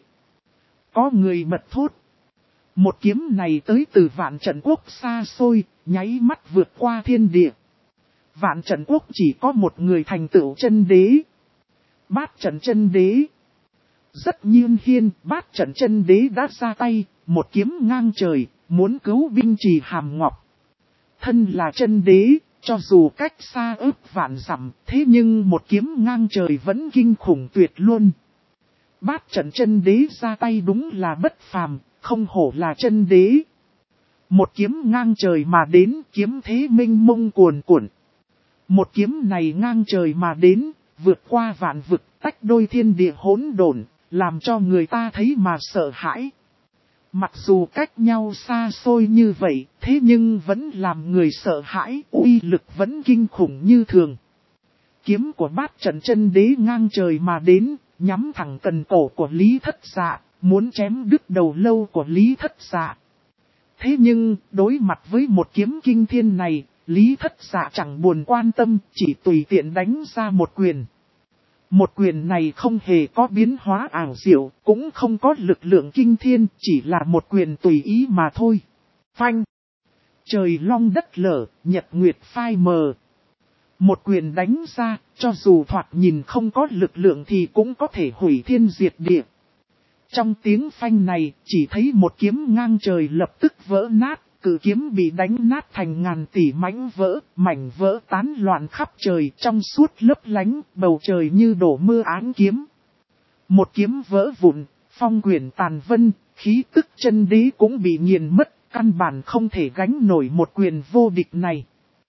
Speaker 1: Có người bật thốt. Một kiếm này tới từ Vạn Trận Quốc xa xôi, nháy mắt vượt qua thiên địa. Vạn Trận Quốc chỉ có một người thành tựu chân đế. Bát trận chân đế. Rất nhiên hiên, Bát trận chân đế đã ra tay, một kiếm ngang trời, muốn cứu Binh Trì Hàm Ngọc. Thân là chân đế, cho dù cách xa ước vạn dặm, thế nhưng một kiếm ngang trời vẫn kinh khủng tuyệt luôn. Bát trận chân đế ra tay đúng là bất phàm, không hổ là chân đế. Một kiếm ngang trời mà đến, kiếm thế mênh mông cuồn cuộn. Một kiếm này ngang trời mà đến, vượt qua vạn vực, tách đôi thiên địa hỗn độn, làm cho người ta thấy mà sợ hãi. Mặc dù cách nhau xa xôi như vậy, thế nhưng vẫn làm người sợ hãi, uy lực vẫn kinh khủng như thường. Kiếm của Bát trận chân đế ngang trời mà đến, nhắm thẳng cần cổ của Lý Thất Dạ, muốn chém đứt đầu lâu của Lý Thất Dạ. Thế nhưng, đối mặt với một kiếm kinh thiên này, Lý Thất Dạ chẳng buồn quan tâm, chỉ tùy tiện đánh ra một quyền. Một quyền này không hề có biến hóa ảo diệu, cũng không có lực lượng kinh thiên, chỉ là một quyền tùy ý mà thôi. Phanh! Trời long đất lở, nhật nguyệt phai mờ. Một quyền đánh ra, cho dù thoạt nhìn không có lực lượng thì cũng có thể hủy thiên diệt địa. Trong tiếng phanh này, chỉ thấy một kiếm ngang trời lập tức vỡ nát, cự kiếm bị đánh nát thành ngàn tỷ mảnh vỡ tán loạn khắp trời trong suốt lấp lánh, bầu trời như đổ mưa áng kiếm. Một kiếm vỡ vụn, phong quyển tàn vân, khí tức chân đế cũng bị nghiền mất, căn bản không thể gánh nổi một quyền vô địch này.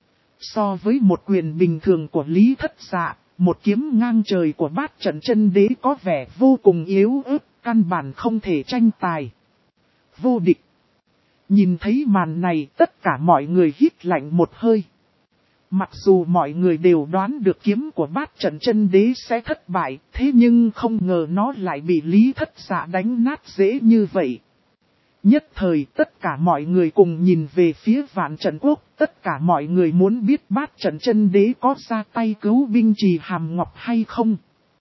Speaker 1: So với một quyền bình thường của Lý Thất Dạ, một kiếm ngang trời của Bát trận chân đế có vẻ vô cùng yếu ớt, căn bản không thể tranh tài. Vô địch. Nhìn thấy màn này, tất cả mọi người hít lạnh một hơi. Mặc dù mọi người đều đoán được kiếm của Bát trận chân đế sẽ thất bại, thế nhưng không ngờ nó lại bị Lý Thất Dạ đánh nát dễ như vậy. Nhất thời tất cả mọi người cùng nhìn về phía Vạn Trận Quốc, tất cả mọi người muốn biết Bát trận chân đế có ra tay cứu Binh Trì Hàm Ngọc hay không.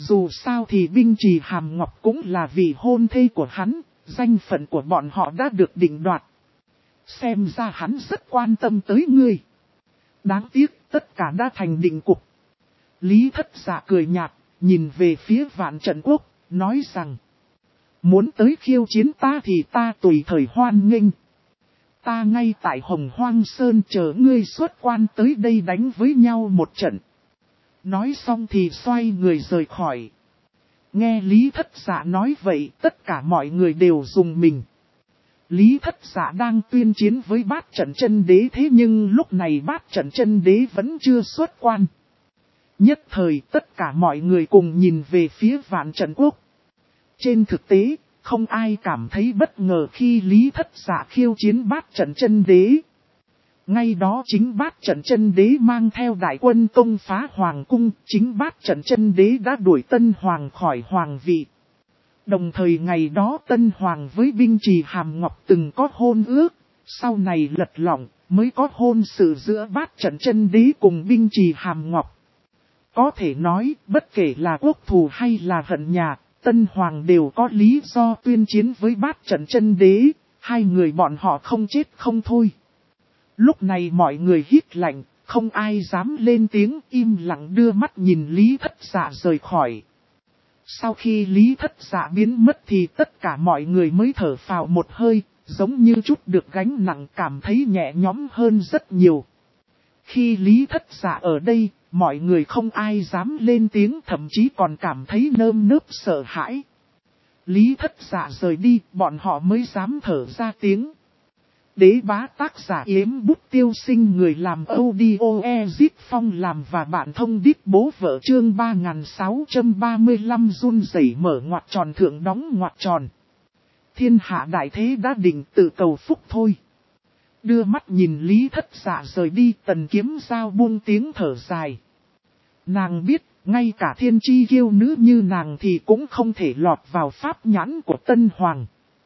Speaker 1: Dù sao thì Binh Trì Hàm Ngọc cũng là vị hôn thê của hắn, danh phận của bọn họ đã được định đoạt. Xem ra hắn rất quan tâm tới ngươi. Đáng tiếc, tất cả đã thành định cục. Lý Thất Dạ cười nhạt, nhìn về phía Vạn Trận Quốc, nói rằng: muốn tới khiêu chiến ta thì ta tùy thời hoan nghênh. Ta ngay tại Hồng Hoang Sơn chờ ngươi xuất quan tới đây đánh với nhau một trận. Nói xong thì xoay người rời khỏi. Nghe Lý Thất Dạ nói vậy, tất cả mọi người đều rùng mình. Lý Thất Dạ đang tuyên chiến với Bát Trận Chân Đế, thế nhưng lúc này Bát Trận Chân Đế vẫn chưa xuất quan. Nhất thời tất cả mọi người cùng nhìn về phía Vạn Trận Quốc. Trên thực tế, không ai cảm thấy bất ngờ khi Lý Thất Dạ khiêu chiến Bát Trận Chân Đế. Ngay đó chính Bát Trận Chân Đế mang theo đại quân công phá Hoàng Cung, chính Bát Trận Chân Đế đã đuổi Tân Hoàng khỏi hoàng vị. Đồng thời ngày đó Tân Hoàng với Binh Trì Hàm Ngọc từng có hôn ước, sau này lật lọng mới có hôn sự giữa Bát Trận Chân Đế cùng Binh Trì Hàm Ngọc. Có thể nói, bất kể là quốc thù hay là hận nhà, Tân Hoàng đều có lý do tuyên chiến với Bát Trận Chân Đế, hai người bọn họ không chết không thôi. Lúc này mọi người hít lạnh, không ai dám lên tiếng, im lặng đưa mắt nhìn Lý Thất Dạ rời khỏi. Sau khi Lý Thất Dạ biến mất thì tất cả mọi người mới thở phào một hơi, giống như chút được gánh nặng, cảm thấy nhẹ nhõm hơn rất nhiều. Khi Lý Thất Dạ ở đây, mọi người không ai dám lên tiếng, thậm chí còn cảm thấy nơm nớp sợ hãi. Lý Thất Dạ rời đi, bọn họ mới dám thở ra tiếng. Đế Bá tác giả Yếm Bút Tiêu Sinh, người làm audio Ezip Phong làm và bạn thông đít bố vợ, chương 3635 run rẩy mở ngoặc tròn thượng đóng ngoặc tròn. Thiên hạ đại thế đã định, tự cầu phúc thôi. Đưa mắt nhìn Lý Thất Dạ rời đi, Tần Kiếm Giao buông tiếng thở dài. Nàng biết, ngay cả thiên chi kiêu nữ như nàng thì cũng không thể lọt vào pháp nhãn của Tân Hoàng.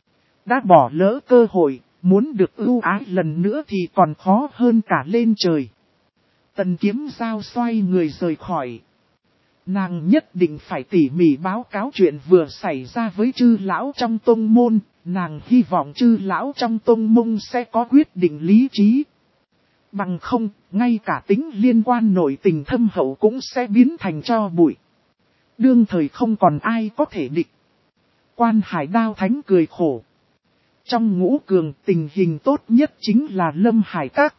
Speaker 1: Đã bỏ lỡ cơ hội, muốn được ưu ái lần nữa thì còn khó hơn cả lên trời. Tần Kiếm Giao xoay người rời khỏi. Nàng nhất định phải tỉ mỉ báo cáo chuyện vừa xảy ra với chư lão trong tông môn. Nàng hy vọng chư lão trong tông môn sẽ có quyết định lý trí. Bằng không, ngay cả tính liên quan nội tình thâm hậu cũng sẽ biến thành tro bụi. Đương thời không còn ai có thể địch. Quan Hải Đao Thánh cười khổ. Trong ngũ cường, tình hình tốt nhất chính là Lâm Hải Các.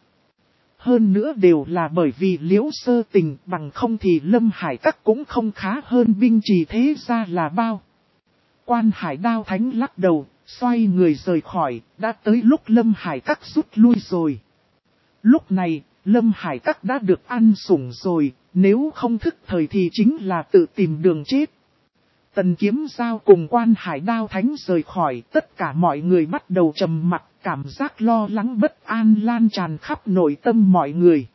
Speaker 1: Hơn nữa đều là bởi vì Liễu Sơ Tình, bằng không thì Lâm Hải Các cũng không khá hơn Binh Trì thế ra là bao. Quan Hải Đao Thánh lắc đầu, xoay người rời khỏi, đã tới lúc Lâm Hải Các rút lui rồi. Lúc này, Lâm Hải Các đã được ăn sủng rồi, nếu không thức thời thì chính là tự tìm đường chết. Tần Kiếm Giao cùng Quan Hải Đao Thánh rời khỏi, tất cả mọi người bắt đầu trầm mặc, cảm giác lo lắng bất an lan tràn khắp nội tâm mọi người.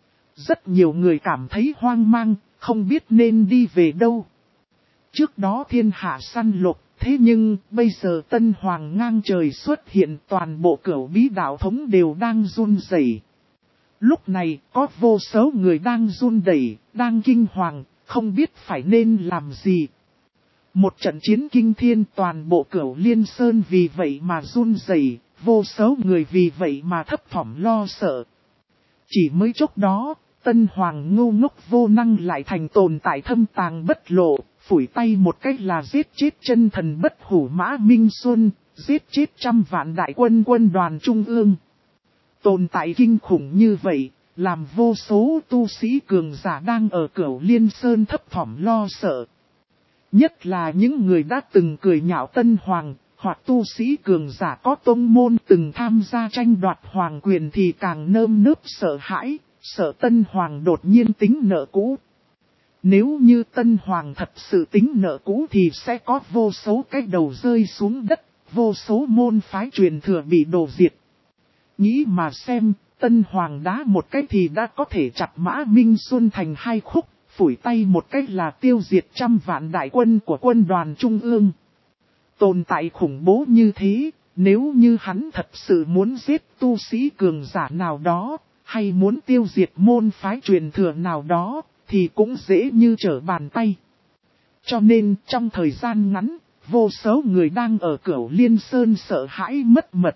Speaker 1: Rất nhiều người cảm thấy hoang mang, không biết nên đi về đâu. Trước đó thiên hạ săn lục, thế nhưng bây giờ Tân Hoàng ngang trời xuất hiện, toàn bộ cửu bí đạo thống đều đang run rẩy. Lúc này có vô số người đang run rẩy, đang kinh hoàng, không biết phải nên làm gì. Một trận chiến kinh thiên, toàn bộ Cửu Liên Sơn vì vậy mà run rẩy, vô số người vì vậy mà thấp thỏm lo sợ. Chỉ mới chốc đó, Tân Hoàng ngu ngốc vô năng lại thành tồn tại thâm tàng bất lộ, phủi tay một cách là giết chết chân thần bất hủ Mã Minh Xuân, giết chết trăm vạn đại quân quân đoàn trung ương. Tồn tại kinh khủng như vậy, làm vô số tu sĩ cường giả đang ở Cửu Liên Sơn thấp thỏm lo sợ. Nhất là những người đã từng cười nhạo Tân Hoàng, hoặc tu sĩ cường giả có tông môn từng tham gia tranh đoạt hoàng quyền thì càng nơm nớp sợ hãi, sợ Tân Hoàng đột nhiên tính nợ cũ. Nếu như Tân Hoàng thật sự tính nợ cũ thì sẽ có vô số cái đầu rơi xuống đất, vô số môn phái truyền thừa bị đổ diệt. Nghĩ mà xem, Tân Hoàng đá một cái thì đã có thể chặt Mã Minh Xuân thành hai khúc, phủi tay một cách là tiêu diệt trăm vạn đại quân của quân đoàn trung ương. Tồn tại khủng bố như thế, nếu như hắn thật sự muốn giết tu sĩ cường giả nào đó, hay muốn tiêu diệt môn phái truyền thừa nào đó, thì cũng dễ như trở bàn tay. Cho nên trong thời gian ngắn, vô số người đang ở Cửu Liên Sơn sợ hãi mất mật.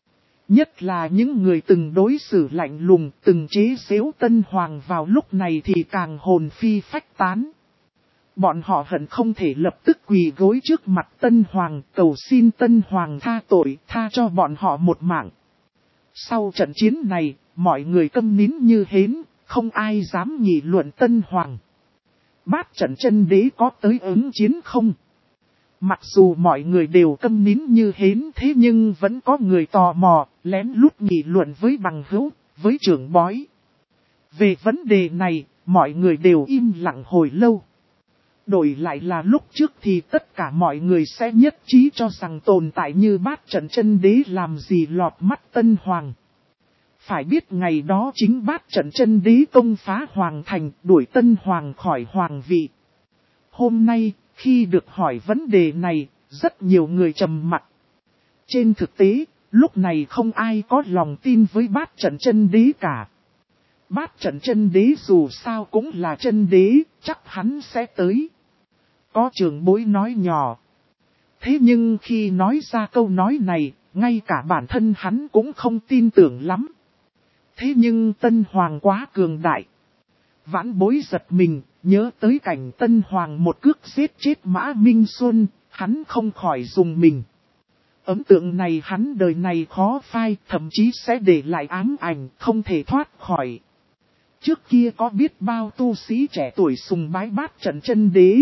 Speaker 1: Nhất là những người từng đối xử lạnh lùng, từng chế giễu Tân Hoàng vào lúc này thì càng hồn phi phách tán. Bọn họ hận không thể lập tức quỳ gối trước mặt Tân Hoàng, cầu xin Tân Hoàng tha tội, tha cho bọn họ một mạng. Sau trận chiến này, mọi người câm nín như hến, không ai dám nghị luận Tân Hoàng. Bát Trận Chân Đế có tới ứng chiến không? Mặc dù mọi người đều câm nín như hến thế nhưng vẫn có người tò mò, lén lút nghị luận với bằng hữu, với trưởng bói. Về vấn đề này, mọi người đều im lặng hồi lâu. Đổi lại là lúc trước thì tất cả mọi người sẽ nhất trí cho rằng tồn tại như Bát Trận Chân Đế làm gì lọt mắt Tân Hoàng. Phải biết ngày đó chính Bát Trận Chân Đế công phá Hoàng Thành, đuổi Tân Hoàng khỏi Hoàng vị. Hôm nay, khi được hỏi vấn đề này, rất nhiều người trầm mặc. Trên thực tế, lúc này không ai có lòng tin với Bát Trận Chân Đế cả. Bát Trận Chân Đế dù sao cũng là chân đế, chắc hắn sẽ tới. Có trưởng bối nói nhỏ. Thế nhưng khi nói ra câu nói này, ngay cả bản thân hắn cũng không tin tưởng lắm. Thế nhưng Tân Hoàng quá cường đại. Vãn bối giật mình, nhớ tới cảnh Tân Hoàng một cước giết chết Mã Minh Xuân, hắn không khỏi dùng mình. Ấn tượng này hắn đời này khó phai, thậm chí sẽ để lại ám ảnh, không thể thoát khỏi. Trước kia có biết bao tu sĩ trẻ tuổi sùng bái Bát Trận Chân Đế.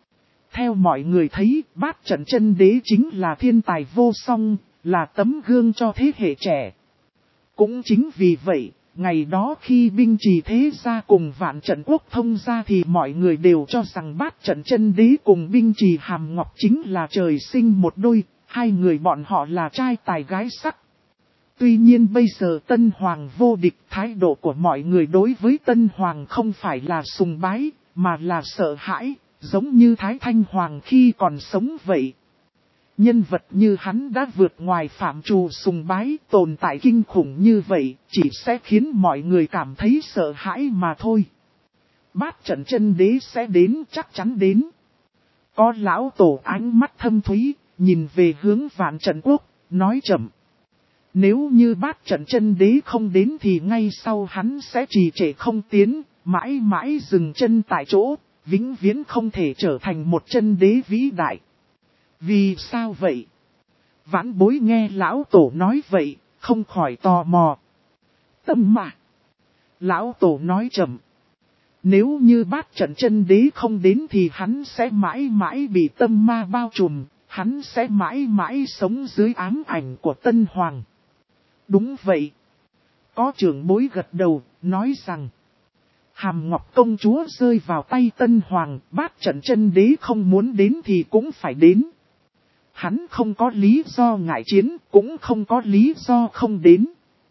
Speaker 1: Theo mọi người thấy, Bát Trận Chân Đế chính là thiên tài vô song, là tấm gương cho thế hệ trẻ. Cũng chính vì vậy, ngày đó khi binh trì thế gia cùng Vạn Trận Quốc thông ra thì mọi người đều cho rằng Bát Trận Chân Đế cùng binh trì Hàm Ngọc chính là trời sinh một đôi, hai người bọn họ là trai tài gái sắc. Tuy nhiên bây giờ Tân Hoàng vô địch, thái độ của mọi người đối với Tân Hoàng không phải là sùng bái, mà là sợ hãi, giống như Thái Thanh Hoàng khi còn sống vậy. Nhân vật như hắn đã vượt ngoài phạm trù sùng bái, tồn tại kinh khủng như vậy, chỉ sẽ khiến mọi người cảm thấy sợ hãi mà thôi. Bát Trận Chân Đế sẽ đến, chắc chắn đến. Có lão tổ ánh mắt thâm thúy, nhìn về hướng Vạn Trận Quốc, nói chậm. Nếu như Bát Trận Chân Đế không đến thì ngay sau hắn sẽ trì trệ không tiến, mãi mãi dừng chân tại chỗ, vĩnh viễn không thể trở thành một chân đế vĩ đại. Vì sao vậy? Vãn bối nghe lão tổ nói vậy, không khỏi tò mò. Tâm mà. Lão tổ nói chậm. Nếu như Bát Trận Chân Đế không đến thì hắn sẽ mãi mãi bị tâm ma bao trùm, hắn sẽ mãi mãi sống dưới ám ảnh của Tân Hoàng. Đúng vậy. Có trưởng bối gật đầu, nói rằng Hàm Ngọc công chúa rơi vào tay Tân Hoàng, Bát Trận Chân Đế không muốn đến thì cũng phải đến. Hắn không có lý do ngại chiến, cũng không có lý do không đến.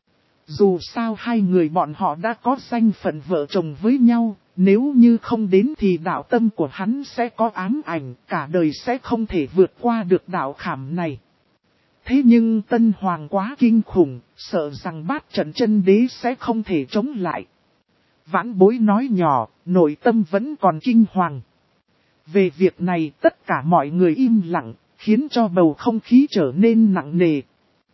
Speaker 1: Dù sao hai người bọn họ đã có danh phận vợ chồng với nhau, nếu như không đến thì đạo tâm của hắn sẽ có ám ảnh, cả đời sẽ không thể vượt qua được đạo khảm này. Thế nhưng Tân Hoàng quá kinh khủng, sợ rằng Bát Trận Chân Đế sẽ không thể chống lại. Vãn bối nói nhỏ, nội tâm vẫn còn kinh hoàng. Về việc này tất cả mọi người im lặng, khiến cho bầu không khí trở nên nặng nề.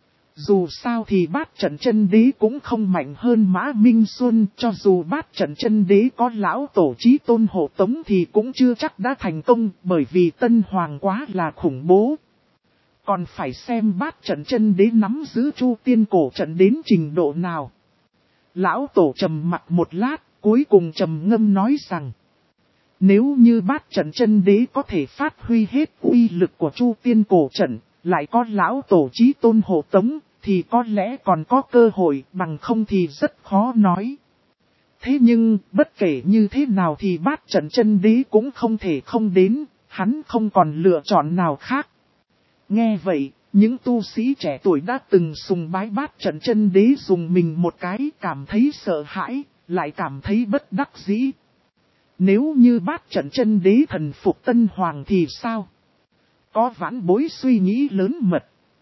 Speaker 1: Dù sao thì Bát Trận Chân Đế cũng không mạnh hơn Mã Minh Xuân, cho dù Bát Trận Chân Đế có lão tổ chí tôn hộ tống thì cũng chưa chắc đã thành công, bởi vì Tân Hoàng quá là khủng bố. Còn phải xem Bát Trận Chân Đế nắm giữ Chu Tiên cổ trận đến trình độ nào. Lão tổ trầm mặt một lát, cuối cùng trầm ngâm nói rằng, nếu như Bát Trận Chân Đế có thể phát huy hết uy lực của Chu Tiên cổ trận, lại có lão tổ chí tôn hộ tống, thì có lẽ còn có cơ hội, bằng không thì rất khó nói. Thế nhưng, bất kể như thế nào thì Bát Trận Chân Đế cũng không thể không đến, hắn không còn lựa chọn nào khác. Nghe vậy, những tu sĩ trẻ tuổi đã từng sùng bái Bát Trận Chân Đế dùng mình một cái, cảm thấy sợ hãi, lại cảm thấy bất đắc dĩ. Nếu như Bát Trận Chân Đế thần phục Tân Hoàng thì sao? Có vãn bối suy nghĩ lớn mật.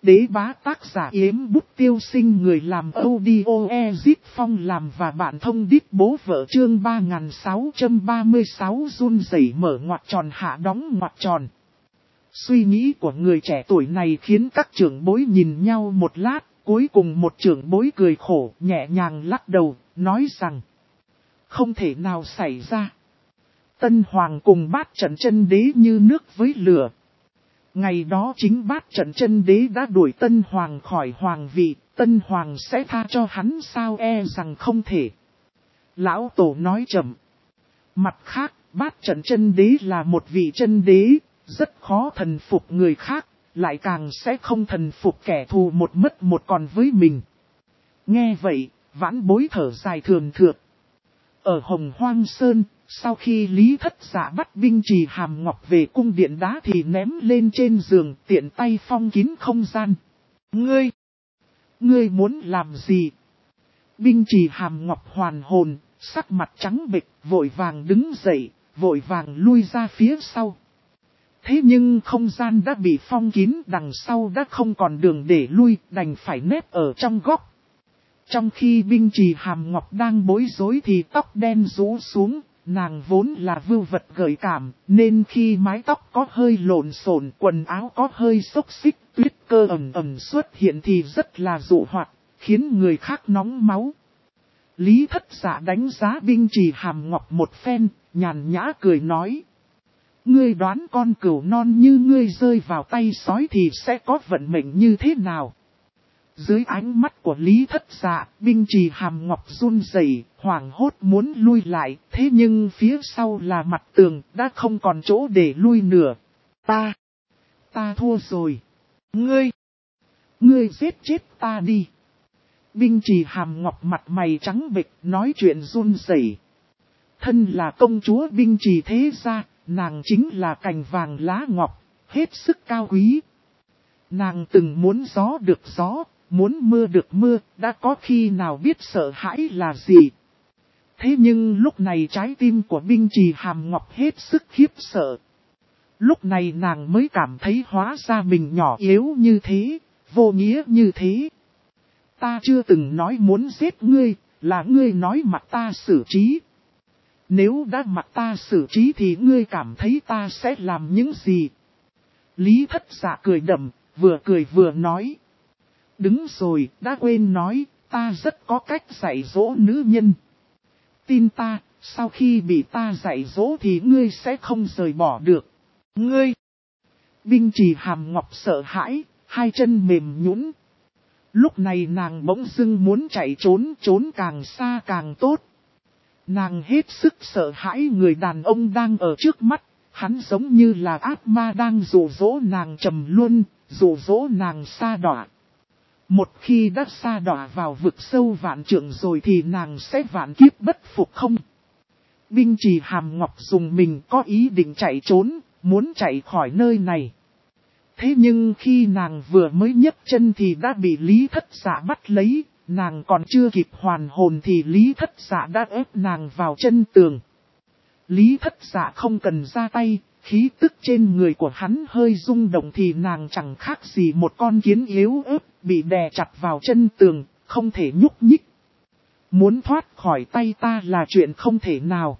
Speaker 1: Đế bá tác giả Yếm Bút Tiêu Sinh, người làm audio Ezit Phong làm và bạn thông đít bố vợ, chương 3636 run rẩy mở ngoặc tròn hạ đóng ngoặc tròn. Suy nghĩ của người trẻ tuổi này khiến các trưởng bối nhìn nhau một lát, cuối cùng một trưởng bối cười khổ, nhẹ nhàng lắc đầu, nói rằng không thể nào xảy ra. Tân Hoàng cùng Bát Trận Chân Đế như nước với lửa. Ngày đó chính Bát Trận Chân Đế đã đuổi Tân Hoàng khỏi hoàng vị, Tân Hoàng sẽ tha cho hắn sao? E rằng không thể. Lão Tổ nói chậm. Mặt khác, Bát Trận Chân Đế là một vị chân đế, rất khó thần phục người khác, lại càng sẽ không thần phục kẻ thù một mất một còn với mình. Nghe vậy, vãn bối thở dài thườn thượt. Ở Hồng Hoang Sơn, sau khi Lý Thất Dạ bắt binh trì hàm ngọc về cung điện đá thì ném lên trên giường, tiện tay phong kín không gian. Ngươi muốn làm gì? Binh trì hàm ngọc hoàn hồn, sắc mặt trắng bệch, vội vàng đứng dậy, vội vàng lui ra phía sau. Thế nhưng không gian đã bị phong kín, đằng sau đã không còn đường để lui, đành phải nép ở trong góc. Trong khi binh trì hàm ngọc đang bối rối thì tóc đen rũ xuống, nàng vốn là vưu vật gợi cảm, nên khi mái tóc có hơi lộn xộn, quần áo có hơi xốc xích, tuyết cơ ẩm ẩm xuất hiện thì rất là dụ hoạt, khiến người khác nóng máu. Lý Thất Dạ đánh giá binh trì hàm ngọc một phen, nhàn nhã cười nói. Ngươi đoán con cừu non như ngươi rơi vào tay sói thì sẽ có vận mệnh như thế nào? Dưới ánh mắt của Lý Thất Dạ, binh trì hàm ngọc run rẩy, hoảng hốt muốn lui lại, thế nhưng phía sau là mặt tường, đã không còn chỗ để lui nữa. Ta thua rồi. Ngươi giết chết ta đi. Binh trì hàm ngọc mặt mày trắng bệch, nói chuyện run rẩy. Thân là công chúa binh trì thế gia, nàng chính là cành vàng lá ngọc, hết sức cao quý. Nàng từng muốn gió được gió, muốn mưa được mưa, đã có khi nào biết sợ hãi là gì. Thế nhưng lúc này trái tim của binh trì hàm ngọc hết sức khiếp sợ. Lúc này nàng mới cảm thấy hóa ra mình nhỏ yếu như thế, vô nghĩa như thế. Ta chưa từng nói muốn giết ngươi, là ngươi nói mặc ta xử trí. Nếu đã mặc ta xử trí thì ngươi cảm thấy ta sẽ làm những gì? Lý Thất Dạ cười đậm, vừa cười vừa nói. Đứng rồi, đã quên nói, ta rất có cách dạy dỗ nữ nhân. Tin ta, sau khi bị ta dạy dỗ thì ngươi sẽ không rời bỏ được. Binh trì hàm ngọc sợ hãi, hai chân mềm nhũn. Lúc này nàng bỗng dưng muốn chạy trốn càng xa càng tốt. Nàng hết sức sợ hãi người đàn ông đang ở trước mắt, hắn giống như là ác ma đang dụ dỗ nàng trầm luân, dụ dỗ nàng sa đọa. Một khi đã sa đọa vào vực sâu vạn trượng rồi thì nàng sẽ vạn kiếp bất phục không? Binh trì hàm ngọc dùng mình có ý định chạy trốn, muốn chạy khỏi nơi này. Thế nhưng khi nàng vừa mới nhấc chân thì đã bị Lý Thất Dạ bắt lấy, nàng còn chưa kịp hoàn hồn thì Lý Thất Dạ đã ép nàng vào chân tường. Lý Thất Dạ không cần ra tay, khí tức trên người của hắn hơi rung động thì nàng chẳng khác gì một con kiến yếu ớt, bị đè chặt vào chân tường, không thể nhúc nhích. Muốn thoát khỏi tay ta là chuyện không thể nào.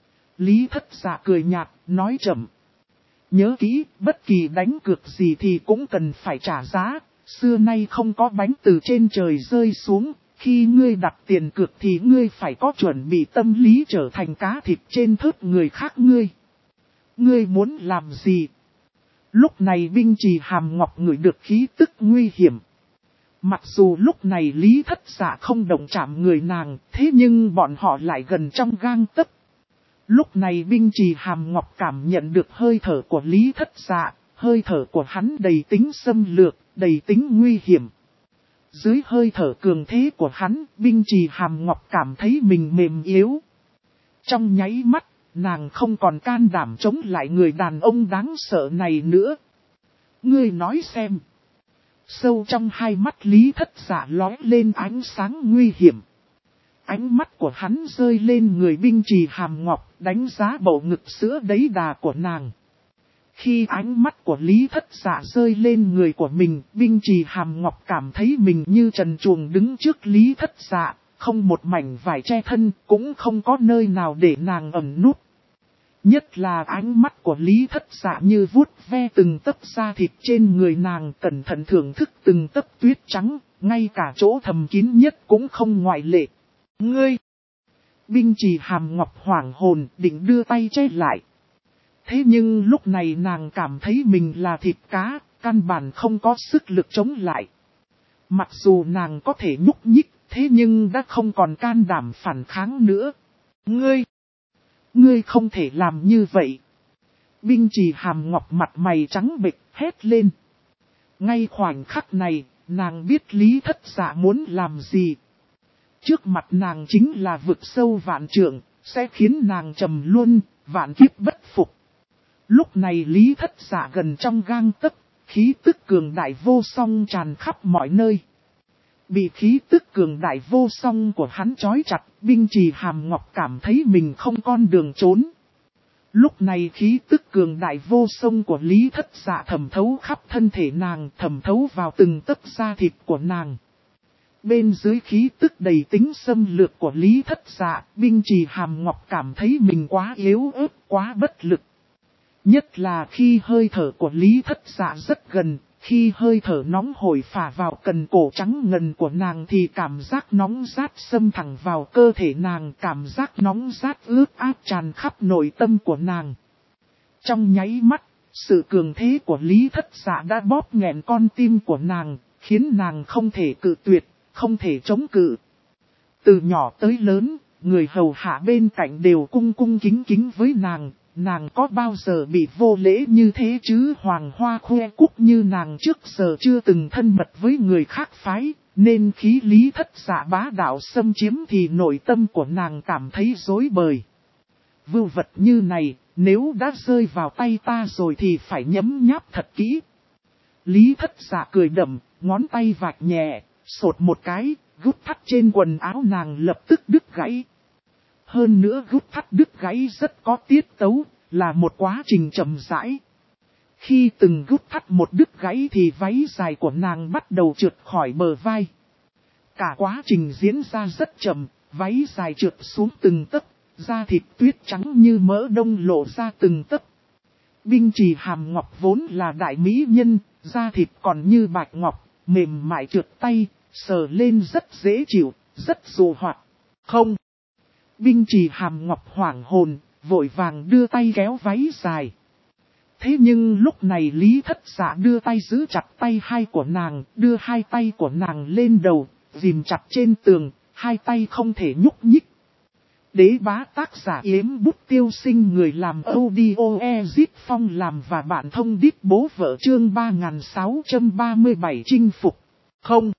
Speaker 1: Lý Thất Dạ cười nhạt, nói chậm. Nhớ kỹ, bất kỳ đánh cược gì thì cũng cần phải trả giá, xưa nay không có bánh từ trên trời rơi xuống, khi ngươi đặt tiền cược thì ngươi phải có chuẩn bị tâm lý trở thành cá thịt trên thớt người khác ngươi. Ngươi muốn làm gì? Lúc này binh trì hàm ngọc ngửi được khí tức nguy hiểm. Mặc dù lúc này Lý Thất Dạ không động chạm người nàng, thế nhưng bọn họ lại gần trong gang tấc. Lúc này binh trì hàm ngọc cảm nhận được hơi thở của Lý Thất Dạ, hơi thở của hắn đầy tính xâm lược, đầy tính nguy hiểm. Dưới hơi thở cường thế của hắn, binh trì hàm ngọc cảm thấy mình mềm yếu. Trong nháy mắt, nàng không còn can đảm chống lại người đàn ông đáng sợ này nữa. Ngươi nói xem. Sâu trong hai mắt Lý Thất Dạ lóe lên ánh sáng nguy hiểm. Ánh mắt của hắn rơi lên người binh trì hàm ngọc, đánh giá bộ ngực sữa đấy đà của nàng. Khi ánh mắt của Lý Thất Dạ rơi lên người của mình, Binh Trì Hàm Ngọc cảm thấy mình như trần truồng đứng trước Lý Thất Dạ, không một mảnh vải che thân, cũng không có nơi nào để nàng ẩn núp. Nhất là ánh mắt của Lý Thất Dạ như vuốt ve từng tấc da thịt trên người nàng, cẩn thận thưởng thức từng tấc tuyết trắng, ngay cả chỗ thầm kín nhất cũng không ngoại lệ. Ngươi! Binh Trì Hàm Ngọc hoảng hồn định đưa tay che lại. Thế nhưng lúc này nàng cảm thấy mình là thịt cá, căn bản không có sức lực chống lại. Mặc dù nàng có thể nhúc nhích, thế nhưng đã không còn can đảm phản kháng nữa. Ngươi không thể làm như vậy. Binh Trì Hàm Ngọc mặt mày trắng bệch hét lên. Ngay khoảnh khắc này, nàng biết Lý Thất Dạ muốn làm gì. Trước mặt nàng chính là vực sâu vạn trượng, sẽ khiến nàng trầm luân, vạn kiếp bất phục. Lúc này Lý Thất Dạ gần trong gang tấc, khí tức cường đại vô song tràn khắp mọi nơi. Bị khí tức cường đại vô song của hắn trói chặt, Binh Trì Hàm Ngọc cảm thấy mình không con đường trốn. Lúc này khí tức cường đại vô song của Lý Thất Dạ thẩm thấu khắp thân thể nàng, thẩm thấu vào từng tấc da thịt của nàng. Bên dưới khí tức đầy tính xâm lược của Lý Thất Dạ, Binh Trì Hàm Ngọc cảm thấy mình quá yếu ớt, quá bất lực. Nhất là khi hơi thở của Lý Thất Dạ rất gần, khi hơi thở nóng hổi phả vào cần cổ trắng ngần của nàng thì cảm giác nóng rát xâm thẳng vào cơ thể nàng, cảm giác nóng rát ướt át tràn khắp nội tâm của nàng. Trong nháy mắt, sự cường thế của Lý Thất Dạ đã bóp nghẹn con tim của nàng, khiến nàng không thể cự tuyệt, không thể chống cự. Từ nhỏ tới lớn, người hầu hạ bên cạnh đều cung cung kính kính với nàng có bao giờ bị vô lễ như thế chứ? Hoàng hoa khoe cúc như nàng trước giờ chưa từng thân mật với người khác phái, nên khí Lý Thất Dạ bá đạo xâm chiếm thì nội tâm của nàng cảm thấy rối bời. Vưu vật như này, nếu đã rơi vào tay ta rồi thì phải nhấm nháp thật kỹ. Lý Thất Dạ cười đậm, ngón tay vạch nhẹ, sột một cái, gút thắt trên quần áo nàng lập tức đứt gãy. Hơn nữa gút thắt đứt gãy rất có tiết tấu, là một quá trình chậm rãi. Khi từng gút thắt một đứt gãy thì váy dài của nàng bắt đầu trượt khỏi bờ vai. Cả quá trình diễn ra rất chậm, váy dài trượt xuống từng tấc, da thịt tuyết trắng như mỡ đông lộ ra từng tấc. Binh Trì Hàm Ngọc vốn là đại mỹ nhân, da thịt còn như bạch ngọc, mềm mại trượt tay, sờ lên rất dễ chịu, rất dụ hoạt. Không! Binh Trì Hàm Ngọc hoảng hồn, vội vàng đưa tay kéo váy dài. Thế nhưng lúc này Lý Thất Dạ đưa tay giữ chặt tay hai của nàng, đưa hai tay của nàng lên đầu, ghim chặt trên tường, hai tay không thể nhúc nhích. Đế bá tác giả Yếm Bút Tiêu Sinh, người làm audio Ezip Phong làm và bạn thông đít bố vợ, chương 3637 chinh phục. Không!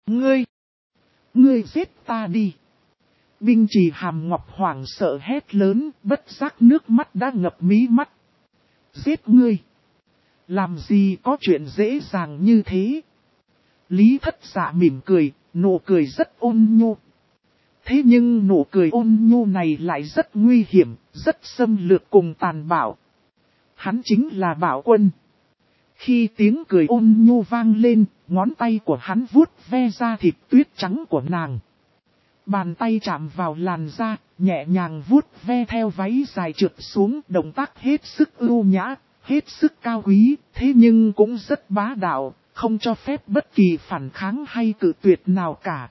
Speaker 1: Ngươi giết ta đi! Binh Trì Hàm Ngọc hoảng sợ hét lớn, bất giác nước mắt đã ngập mí mắt. Giết ngươi! Làm gì có chuyện dễ dàng như thế? Lý Thất Dạ mỉm cười, nụ cười rất ôn nhu. Thế nhưng nụ cười ôn nhu này lại rất nguy hiểm, rất xâm lược cùng tàn bạo. Hắn chính là Bảo Quân. Khi tiếng cười ôn nhu vang lên, ngón tay của hắn vuốt ve da thịt tuyết trắng của nàng. Bàn tay chạm vào làn da, nhẹ nhàng vuốt ve theo váy dài trượt xuống, động tác hết sức ưu nhã, hết sức cao quý, thế nhưng cũng rất bá đạo, không cho phép bất kỳ phản kháng hay cự tuyệt nào cả.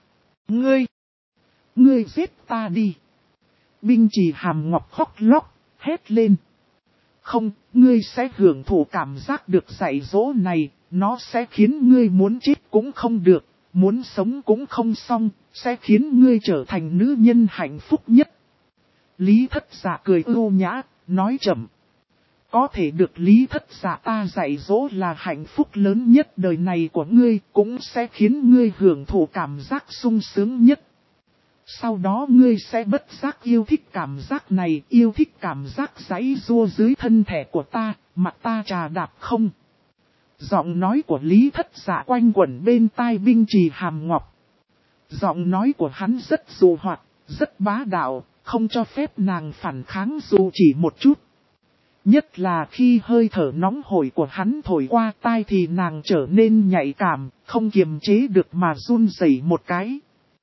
Speaker 1: Ngươi giết ta đi! Binh Trì Hàm Ngọc khóc lóc, hét lên. Không, ngươi sẽ hưởng thụ cảm giác được dạy dỗ này, nó sẽ khiến ngươi muốn chết cũng không được, muốn sống cũng không xong, sẽ khiến ngươi trở thành nữ nhân hạnh phúc nhất. Lý Thất Dạ cười ưu nhã, nói chậm. Có thể được Lý Thất Dạ ta dạy dỗ là hạnh phúc lớn nhất đời này của ngươi, cũng sẽ khiến ngươi hưởng thụ cảm giác sung sướng nhất. Sau đó ngươi sẽ bất giác yêu thích cảm giác này, yêu thích cảm giác giãy giụa dưới thân thể của ta, mặt ta trà đạp không. Giọng nói của Lý Thất Dạ quanh quẩn bên tai Binh Trì Hàm Ngọc. Giọng nói của hắn rất dụ hoạt, rất bá đạo, không cho phép nàng phản kháng dù chỉ một chút. Nhất là khi hơi thở nóng hổi của hắn thổi qua tai thì nàng trở nên nhạy cảm, không kiềm chế được mà run rẩy một cái.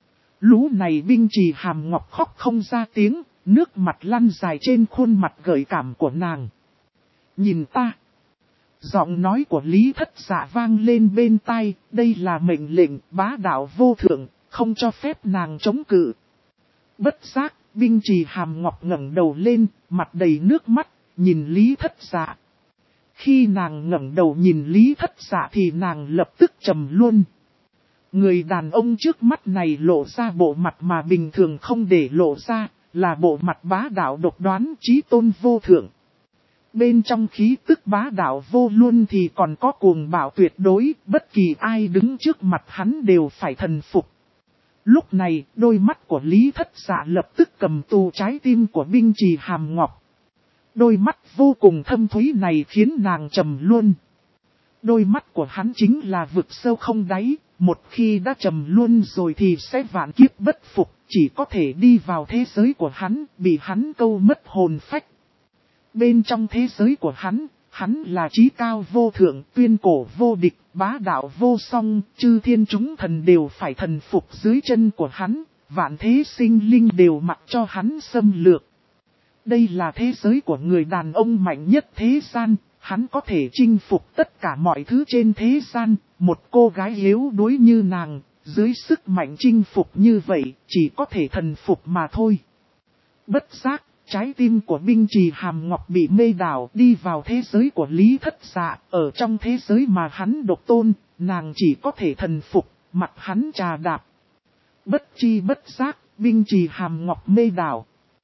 Speaker 1: Lũ này Binh Trì Hàm Ngọc khóc không ra tiếng, nước mặt lăn dài trên khuôn mặt gợi cảm của nàng. Nhìn ta. Giọng nói của Lý Thất Dạ vang lên bên tai, đây là mệnh lệnh bá đạo vô thượng, không cho phép nàng chống cự. Bất giác, Binh Trì Hàm Ngọc ngẩng đầu lên, mặt đầy nước mắt, nhìn Lý Thất Dạ. Khi nàng ngẩng đầu nhìn Lý Thất Dạ thì nàng lập tức trầm luôn. Người đàn ông trước mắt này lộ ra bộ mặt mà bình thường không để lộ ra, là bộ mặt bá đạo độc đoán chí tôn vô thượng. Bên trong khí tức bá đạo vô luôn thì còn có cuồng bạo tuyệt đối, bất kỳ ai đứng trước mặt hắn đều phải thần phục. Lúc này, đôi mắt của Lý Thất Dạ lập tức cầm tù trái tim của Binh Trì Hàm Ngọc. Đôi mắt vô cùng thâm thúy này khiến nàng trầm luôn. Đôi mắt của hắn chính là vực sâu không đáy, một khi đã trầm luôn rồi thì sẽ vạn kiếp bất phục, chỉ có thể đi vào thế giới của hắn, bị hắn câu mất hồn phách. Bên trong thế giới của hắn là chí cao vô thượng, tuyên cổ vô địch, bá đạo vô song, chư thiên chúng thần đều phải thần phục dưới chân của hắn, vạn thế sinh linh đều mặc cho hắn xâm lược. Đây là thế giới của người đàn ông mạnh nhất thế gian, hắn có thể chinh phục tất cả mọi thứ trên thế gian, một cô gái yếu đuối như nàng, dưới sức mạnh chinh phục như vậy, chỉ có thể thần phục mà thôi. Bất giác, trái tim của Binh Trì Hàm Ngọc bị mê đảo đi vào thế giới của Lý Thất Dạ, ở trong thế giới mà hắn độc tôn, nàng chỉ có thể thần phục, mặt hắn trà đạp. Bất chi bất giác, Binh Trì Hàm Ngọc mê đảo.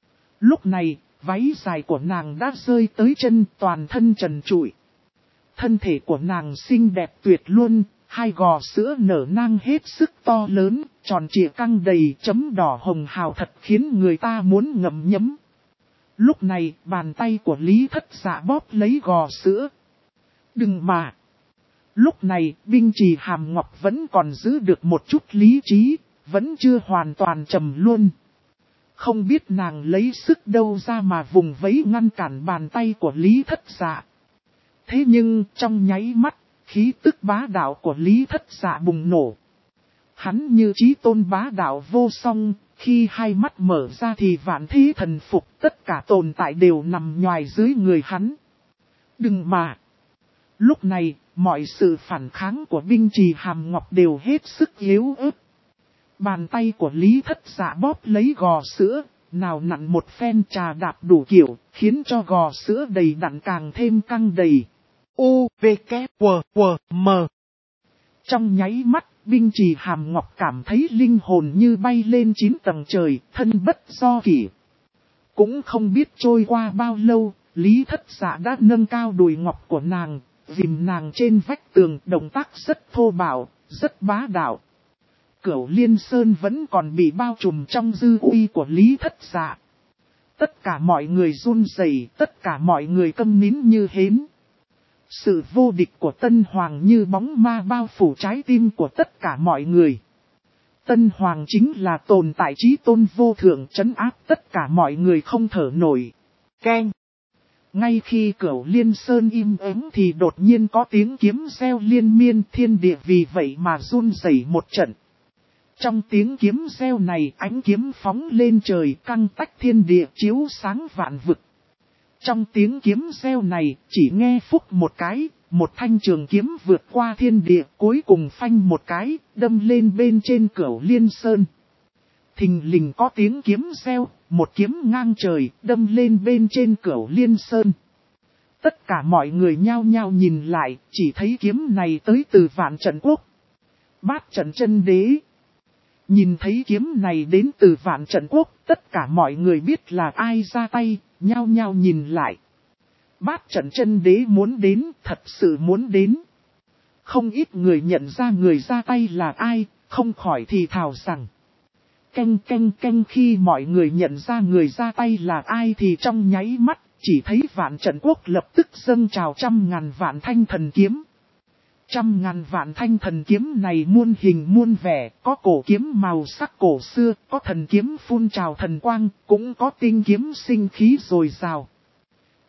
Speaker 1: Lúc này, váy dài của nàng đã rơi tới chân, toàn thân trần trụi. Thân thể của nàng xinh đẹp tuyệt luôn, hai gò sữa nở nang hết sức to lớn, tròn trịa căng đầy chấm đỏ hồng hào thật khiến người ta muốn ngậm nhấm. Lúc này, bàn tay của Lý Thất Dạ bóp lấy gò sữa. Đừng mà! Lúc này, Binh Trì Hàm Ngọc vẫn còn giữ được một chút lý trí, vẫn chưa hoàn toàn trầm luôn. Không biết nàng lấy sức đâu ra mà vùng vẫy ngăn cản bàn tay của Lý Thất Dạ. Thế nhưng, trong nháy mắt, khí tức bá đạo của Lý Thất Dạ bùng nổ. Hắn như chí tôn bá đạo vô song, khi hai mắt mở ra thì vạn thế thần phục, tất cả tồn tại đều nằm nhoài dưới người hắn. Đừng mà! Lúc này, mọi sự phản kháng của Binh Trì Hàm Ngọc đều hết sức yếu ớt. Bàn tay của Lý Thất Dạ bóp lấy gò sữa, nào nặn một phen trà đạp đủ kiểu, khiến cho gò sữa đầy đặn càng thêm căng đầy. U, V, K, W, W, M. Trong nháy mắt, Binh Trì Hàm Ngọc cảm thấy linh hồn như bay lên 9 tầng trời, thân bất do kỷ. Cũng không biết trôi qua bao lâu, Lý Thất Dạ đã nâng cao đùi ngọc của nàng, dìm nàng trên vách tường, động tác rất thô bạo, rất bá đạo. Cửu Liên Sơn vẫn còn bị bao trùm trong dư uy của Lý Thất Dạ. Tất cả mọi người run rẩy, tất cả mọi người câm nín như hến. Sự vô địch của Tân Hoàng như bóng ma bao phủ trái tim của tất cả mọi người. Tân Hoàng chính là tồn tại chí tôn vô thượng trấn áp tất cả mọi người không thở nổi. Keng! Ngay khi Cửu Liên Sơn im ắng thì đột nhiên có tiếng kiếm reo liên miên, thiên địa vì vậy mà run rẩy một trận. Trong tiếng kiếm reo này, ánh kiếm phóng lên trời, căng tách thiên địa, chiếu sáng vạn vực. Trong tiếng kiếm reo này, chỉ nghe phúc một cái, một thanh trường kiếm vượt qua thiên địa, cuối cùng phanh một cái, đâm lên bên trên Cửu Liên Sơn. Thình lình có tiếng kiếm reo, một kiếm ngang trời, đâm lên bên trên Cửu Liên Sơn. Tất cả mọi người nhao nhao nhìn lại, chỉ thấy kiếm này tới từ Vạn Trận Quốc. Bát Trận Chân Đế. Nhìn thấy kiếm này đến từ Vạn Trận Quốc, tất cả mọi người biết là ai ra tay, nhao nhao nhìn lại. Bát Trận Chân Đế muốn đến, thật sự muốn đến. Không ít người nhận ra người ra tay là ai, không khỏi thì thào rằng. Canh canh canh, khi mọi người nhận ra người ra tay là ai thì trong nháy mắt, chỉ thấy Vạn Trận Quốc lập tức dâng trào 100.000 vạn thanh thần kiếm. 100.000 vạn thanh thần kiếm này muôn hình muôn vẻ, có cổ kiếm màu sắc cổ xưa, có thần kiếm phun trào thần quang, cũng có tinh kiếm sinh khí dồi dào.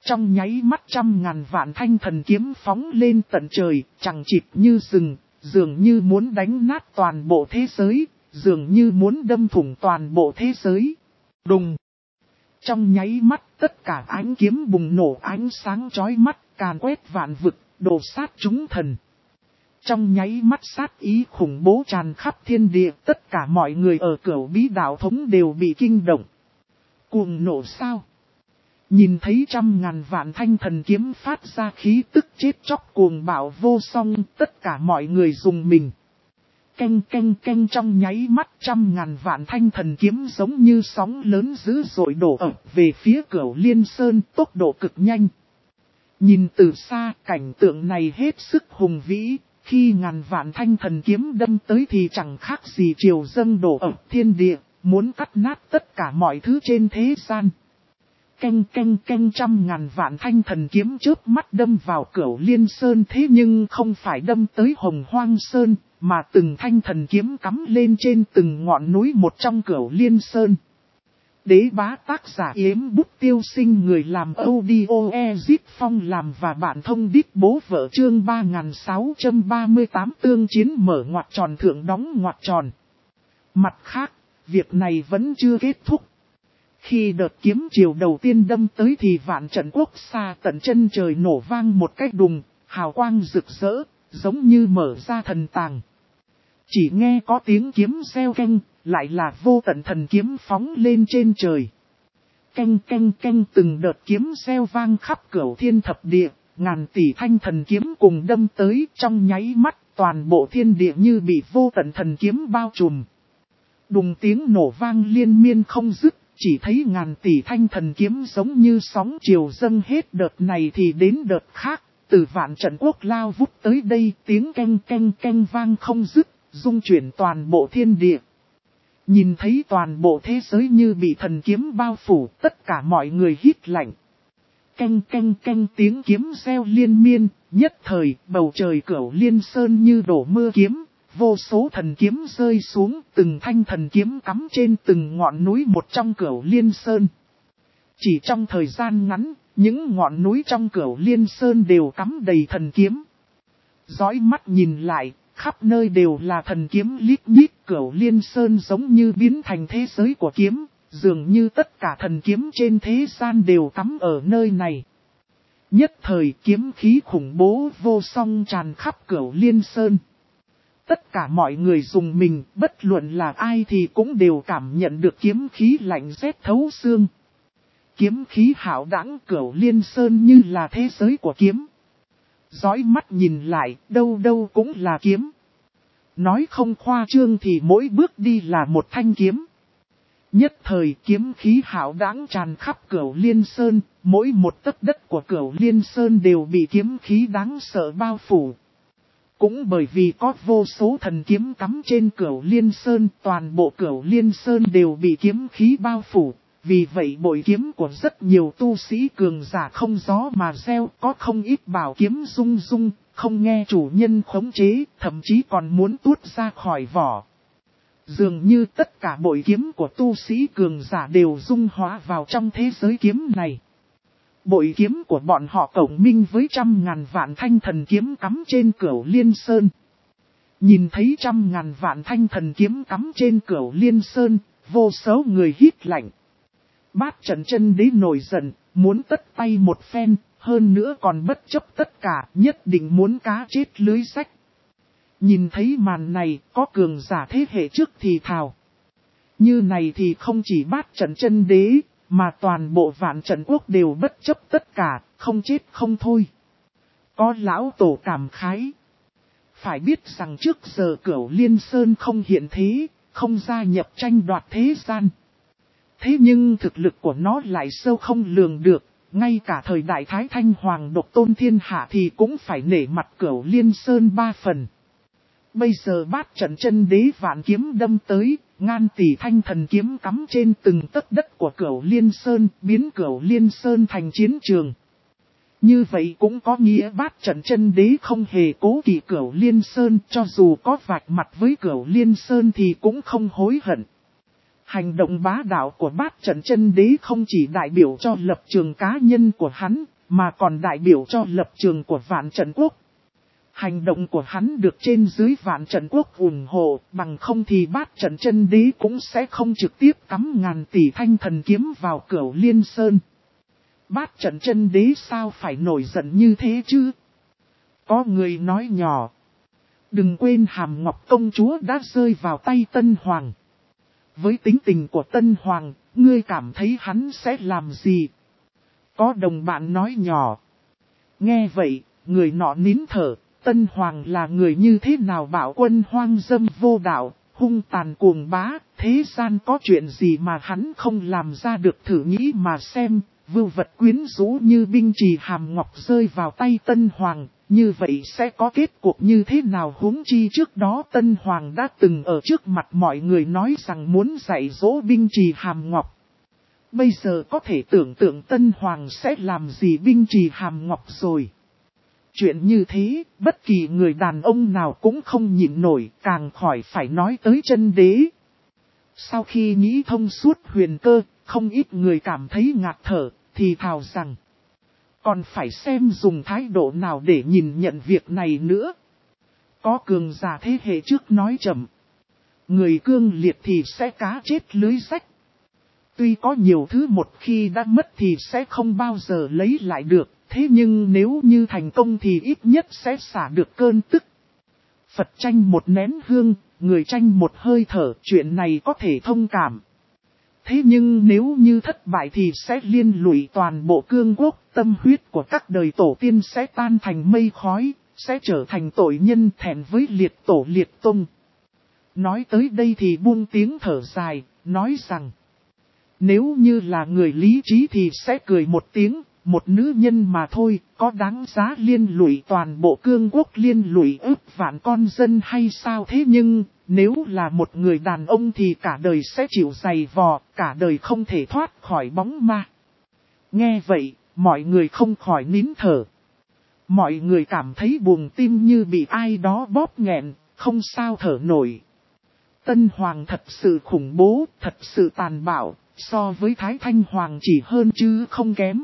Speaker 1: Trong nháy mắt 100.000 vạn thanh thần kiếm phóng lên tận trời, chẳng chịt như rừng, dường như muốn đánh nát toàn bộ thế giới, dường như muốn đâm thủng toàn bộ thế giới. Đùng! Trong nháy mắt tất cả ánh kiếm bùng nổ ánh sáng chói mắt, càn quét vạn vực, đổ sát chúng thần. Trong nháy mắt sát ý khủng bố tràn khắp thiên địa, tất cả mọi người ở Cửu Bí đạo thống đều bị kinh động. Cuồng nổ sao? Nhìn thấy 100.000 vạn thanh thần kiếm phát ra khí tức chết chóc cuồng bạo vô song, tất cả mọi người dùng mình. Canh canh canh trong nháy mắt 100.000 vạn thanh thần kiếm giống như sóng lớn dữ dội đổ ập về phía Cửu Liên Sơn, tốc độ cực nhanh. Nhìn từ xa cảnh tượng này hết sức hùng vĩ, khi ngàn vạn thanh thần kiếm đâm tới thì chẳng khác gì triều dâng đổ ập thiên địa, muốn cắt nát tất cả mọi thứ trên thế gian. Canh canh canh 100.000 vạn thanh thần kiếm chớp mắt đâm vào Cửu Liên Sơn, thế nhưng không phải đâm tới Hồng Hoang Sơn, mà từng thanh thần kiếm cắm lên trên từng ngọn núi một trong Cửu Liên Sơn. Đế bá tác giả Yếm Bút Tiêu Sinh, người làm audio Ezip Phong làm và bản thông đít bố vợ, chương 3638 tương chiến mở ngoặc tròn thượng đóng ngoặc tròn. Mặt khác, việc này vẫn chưa kết thúc. Khi đợt kiếm chiều đầu tiên đâm tới thì vạn trận quốc xa tận chân trời nổ vang một cách đùng, hào quang rực rỡ, giống như mở ra thần tàng. Chỉ nghe có tiếng kiếm reo canh, lại là vô tận thần kiếm phóng lên trên trời. Canh canh canh từng đợt kiếm reo vang khắp Cửu Thiên thập địa, ngàn tỷ thanh thần kiếm cùng đâm tới, trong nháy mắt toàn bộ thiên địa như bị vô tận thần kiếm bao trùm. Đùng tiếng nổ vang liên miên không dứt. Chỉ thấy ngàn tỷ thanh thần kiếm giống như sóng chiều dâng hết đợt này thì đến đợt khác, từ vạn trận quốc lao vút tới đây, tiếng canh canh canh vang không dứt, rung chuyển toàn bộ thiên địa. Nhìn thấy toàn bộ thế giới như bị thần kiếm bao phủ, tất cả mọi người hít lạnh. Canh canh canh tiếng kiếm reo liên miên, nhất thời bầu trời Cửu Liên Sơn như đổ mưa kiếm. Vô số thần kiếm rơi xuống, từng thanh thần kiếm cắm trên từng ngọn núi một trong Cửu Liên Sơn. Chỉ trong thời gian ngắn, những ngọn núi trong Cửu Liên Sơn đều cắm đầy thần kiếm. Dõi mắt nhìn lại, khắp nơi đều là thần kiếm lít nhít, Cửu Liên Sơn giống như biến thành thế giới của kiếm, dường như tất cả thần kiếm trên thế gian đều cắm ở nơi này. Nhất thời kiếm khí khủng bố vô song tràn khắp Cửu Liên Sơn. Tất cả mọi người dùng mình, bất luận là ai thì cũng đều cảm nhận được kiếm khí lạnh rét thấu xương. Kiếm khí hạo đãng Cửu Liên Sơn như là thế giới của kiếm. Dõi mắt nhìn lại, đâu đâu cũng là kiếm. Nói không khoa trương thì mỗi bước đi là một thanh kiếm. Nhất thời kiếm khí hạo đãng tràn khắp Cửu Liên Sơn, mỗi một tấc đất của Cửu Liên Sơn đều bị kiếm khí đáng sợ bao phủ. Cũng bởi vì có vô số thần kiếm cắm trên Cửu Liên Sơn, toàn bộ Cửu Liên Sơn đều bị kiếm khí bao phủ. Vì vậy bội kiếm của rất nhiều tu sĩ cường giả không gió mà reo, có không ít bảo kiếm rung rung, không nghe chủ nhân khống chế, thậm chí còn muốn tuốt ra khỏi vỏ. Dường như tất cả bội kiếm của tu sĩ cường giả đều dung hóa vào trong thế giới kiếm này. Bội kiếm của bọn họ cộng minh với 100.000 vạn thanh thần kiếm cắm trên Cửu Liên Sơn. Nhìn thấy 100.000 vạn thanh thần kiếm cắm trên Cửu Liên Sơn, vô số người hít lạnh. Bát Trận Chân Đế nổi giận, muốn tất tay một phen, hơn nữa còn bất chấp tất cả, nhất định muốn cá chết lưới rách. Nhìn thấy màn này, có cường giả thế hệ trước thì thào. Như này thì không chỉ Bát Trận Chân Đế, mà toàn bộ Vạn Trận Quốc đều bất chấp tất cả, không chết không thôi. Có lão tổ cảm khái. Phải biết rằng trước giờ Cửu Liên Sơn không hiện thế, không gia nhập tranh đoạt thế gian. Thế nhưng thực lực của nó lại sâu không lường được, ngay cả thời đại Thái Thanh Hoàng độc tôn thiên hạ thì cũng phải nể mặt Cửu Liên Sơn 3 phần. Bây giờ Bát Trận Chân Đế vạn kiếm đâm tới, ngàn tỷ thanh thần kiếm cắm trên từng tấc đất của Cửu Liên Sơn, biến Cửu Liên Sơn thành chiến trường. Như vậy cũng có nghĩa Bát Trận Chân Đế không hề cố kỵ Cửu Liên Sơn, cho dù có vạch mặt với Cửu Liên Sơn thì cũng không hối hận. Hành động bá đạo của Bát Trận Chân Đế không chỉ đại biểu cho lập trường cá nhân của hắn, mà còn đại biểu cho lập trường của Vạn Trận Quốc. Hành động của hắn được trên dưới Vạn Trận Quốc ủng hộ, bằng không thì Bát Trận Chân Đế cũng sẽ không trực tiếp cắm ngàn tỷ thanh thần kiếm vào Cửu Liên Sơn. Bát Trận Chân Đế sao phải nổi giận như thế chứ? Có người nói nhỏ. Đừng quên Hàm Ngọc công chúa đã rơi vào tay Tân Hoàng. Với tính tình của Tân Hoàng, ngươi cảm thấy hắn sẽ làm gì? Có đồng bạn nói nhỏ. Nghe vậy, người nọ nín thở. Tân Hoàng là người như thế nào bảo quân hoang dâm vô đạo, hung tàn cuồng bá, thế gian có chuyện gì mà hắn không làm ra được, thử nghĩ mà xem, vưu vật quyến rũ như binh trì Hàm Ngọc rơi vào tay Tân Hoàng, như vậy sẽ có kết cuộc như thế nào, huống chi trước đó Tân Hoàng đã từng ở trước mặt mọi người nói rằng muốn dạy dỗ binh trì Hàm Ngọc. Bây giờ có thể tưởng tượng Tân Hoàng sẽ làm gì binh trì Hàm Ngọc rồi. Chuyện như thế, bất kỳ người đàn ông nào cũng không nhịn nổi, càng khỏi phải nói tới chân đế. Sau khi nghĩ thông suốt huyền cơ, không ít người cảm thấy ngạt thở, thì thào rằng. Còn phải xem dùng thái độ nào để nhìn nhận việc này nữa. Có cường giả thế hệ trước nói chậm. Người cương liệt thì sẽ cá chết lưới rách. Tuy có nhiều thứ một khi đã mất thì sẽ không bao giờ lấy lại được. Thế nhưng nếu như thành công thì ít nhất sẽ xả được cơn tức. Phật tranh một nén hương, người tranh một hơi thở, chuyện này có thể thông cảm. Thế nhưng nếu như thất bại thì sẽ liên lụy toàn bộ cương quốc, tâm huyết của các đời tổ tiên sẽ tan thành mây khói, sẽ trở thành tội nhân thẹn với liệt tổ liệt tông. Nói tới đây thì buông tiếng thở dài, nói rằng, nếu như là người lý trí thì sẽ cười một tiếng. Một nữ nhân mà thôi, có đáng giá liên lụy toàn bộ cương quốc, liên lụy ức vạn con dân hay sao? Thế nhưng, nếu là một người đàn ông thì cả đời sẽ chịu giày vò, cả đời không thể thoát khỏi bóng ma. Nghe vậy, mọi người không khỏi nín thở. Mọi người cảm thấy buồng tim như bị ai đó bóp nghẹn, không sao thở nổi. Tân Hoàng thật sự khủng bố, thật sự tàn bạo, so với Thái Thanh Hoàng chỉ hơn chứ không kém.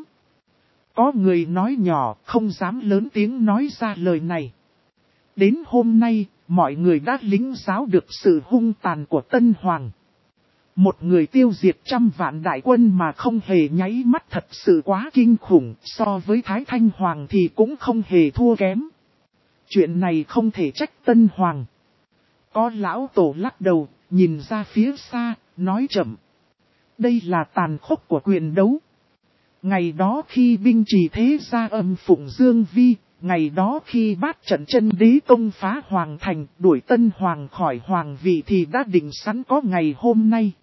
Speaker 1: Có người nói nhỏ, không dám lớn tiếng nói ra lời này. Đến hôm nay, mọi người đã lĩnh giáo được sự hung tàn của Tân Hoàng. Một người tiêu diệt 100 vạn đại quân mà không hề nháy mắt thật sự quá kinh khủng, so với Thái Thanh Hoàng thì cũng không hề thua kém. Chuyện này không thể trách Tân Hoàng. Có lão tổ lắc đầu, nhìn ra phía xa, nói chậm. Đây là tàn khốc của quyền đấu. Ngày đó khi binh trì thế gia âm phụng Dương Vi, ngày đó khi Bát Trận Chân Đế công phá Hoàng Thành, đuổi Tân Hoàng khỏi Hoàng vị thì đã định sẵn có ngày hôm nay.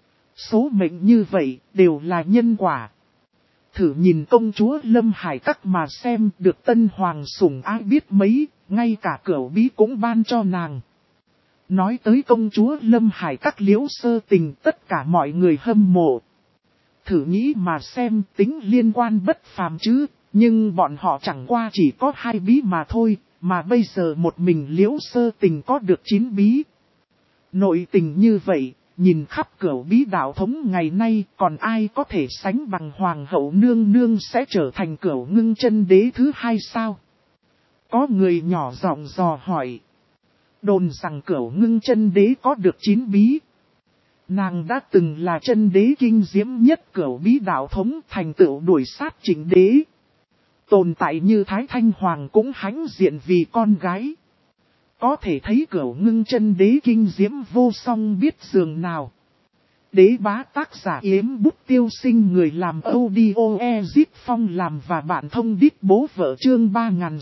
Speaker 1: Số mệnh như vậy đều là nhân quả. Thử nhìn công chúa Lâm Hải Các mà xem, được Tân Hoàng sủng ái biết mấy, ngay cả Cửu Bí cũng ban cho nàng. Nói tới công chúa Lâm Hải Các Liễu Sơ Tình, tất cả mọi người hâm mộ. Thử nghĩ mà xem, tính liên quan bất phàm chứ, nhưng bọn họ chẳng qua chỉ có 2 bí mà thôi, mà bây giờ một mình Liễu Sơ Tình có được 9 bí. Nội tình như vậy, nhìn khắp Cửu Bí đạo thống ngày nay, còn ai có thể sánh bằng Hoàng hậu nương nương sẽ trở thành Cửu Ngưng Chân Đế thứ 2 sao? Có người nhỏ giọng dò hỏi. Đồn rằng Cửu Ngưng Chân Đế có được 9 bí. Nàng đã từng là chân đế kinh diễm nhất Cửu Bí đạo thống, thành tựu đuổi sát Trịnh Đế. Tồn tại như Thái Thanh Hoàng cũng hãnh diện vì con gái. Có thể thấy Cửu Ngưng Chân Đế kinh diễm vô song biết dường nào. Đế bá tác giả Yếm Bút Tiêu Sinh, người làm audio Ezip Phong làm và bạn thông đít bố vợ, chương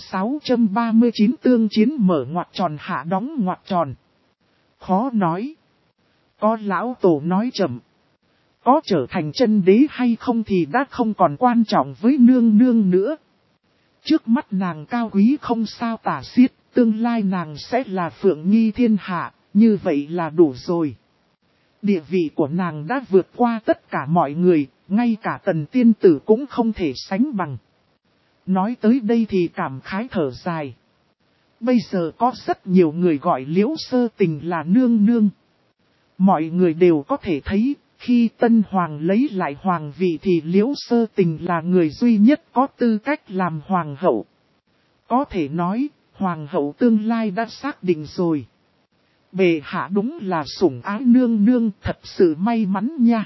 Speaker 1: 3639 tương chiến mở ngoặc tròn hạ đóng ngoặc tròn. Khó nói. Có lão tổ nói chậm. Có trở thành chân đế hay không thì đã không còn quan trọng với nương nương nữa. Trước mắt nàng cao quý không sao tả xiết, tương lai nàng sẽ là phượng nghi thiên hạ, như vậy là đủ rồi. Địa vị của nàng đã vượt qua tất cả mọi người, ngay cả Tần tiên tử cũng không thể sánh bằng. Nói tới đây thì cảm khái thở dài. Bây giờ có rất nhiều người gọi Liễu Sơ Tình là nương nương. Mọi người đều có thể thấy, Khi Tân Hoàng lấy lại hoàng vị thì Liễu Sơ Tình là người duy nhất có tư cách làm hoàng hậu. Có thể nói, hoàng hậu tương lai đã xác định rồi. Bệ hạ đúng là sủng ái nương nương, thật sự may mắn nha.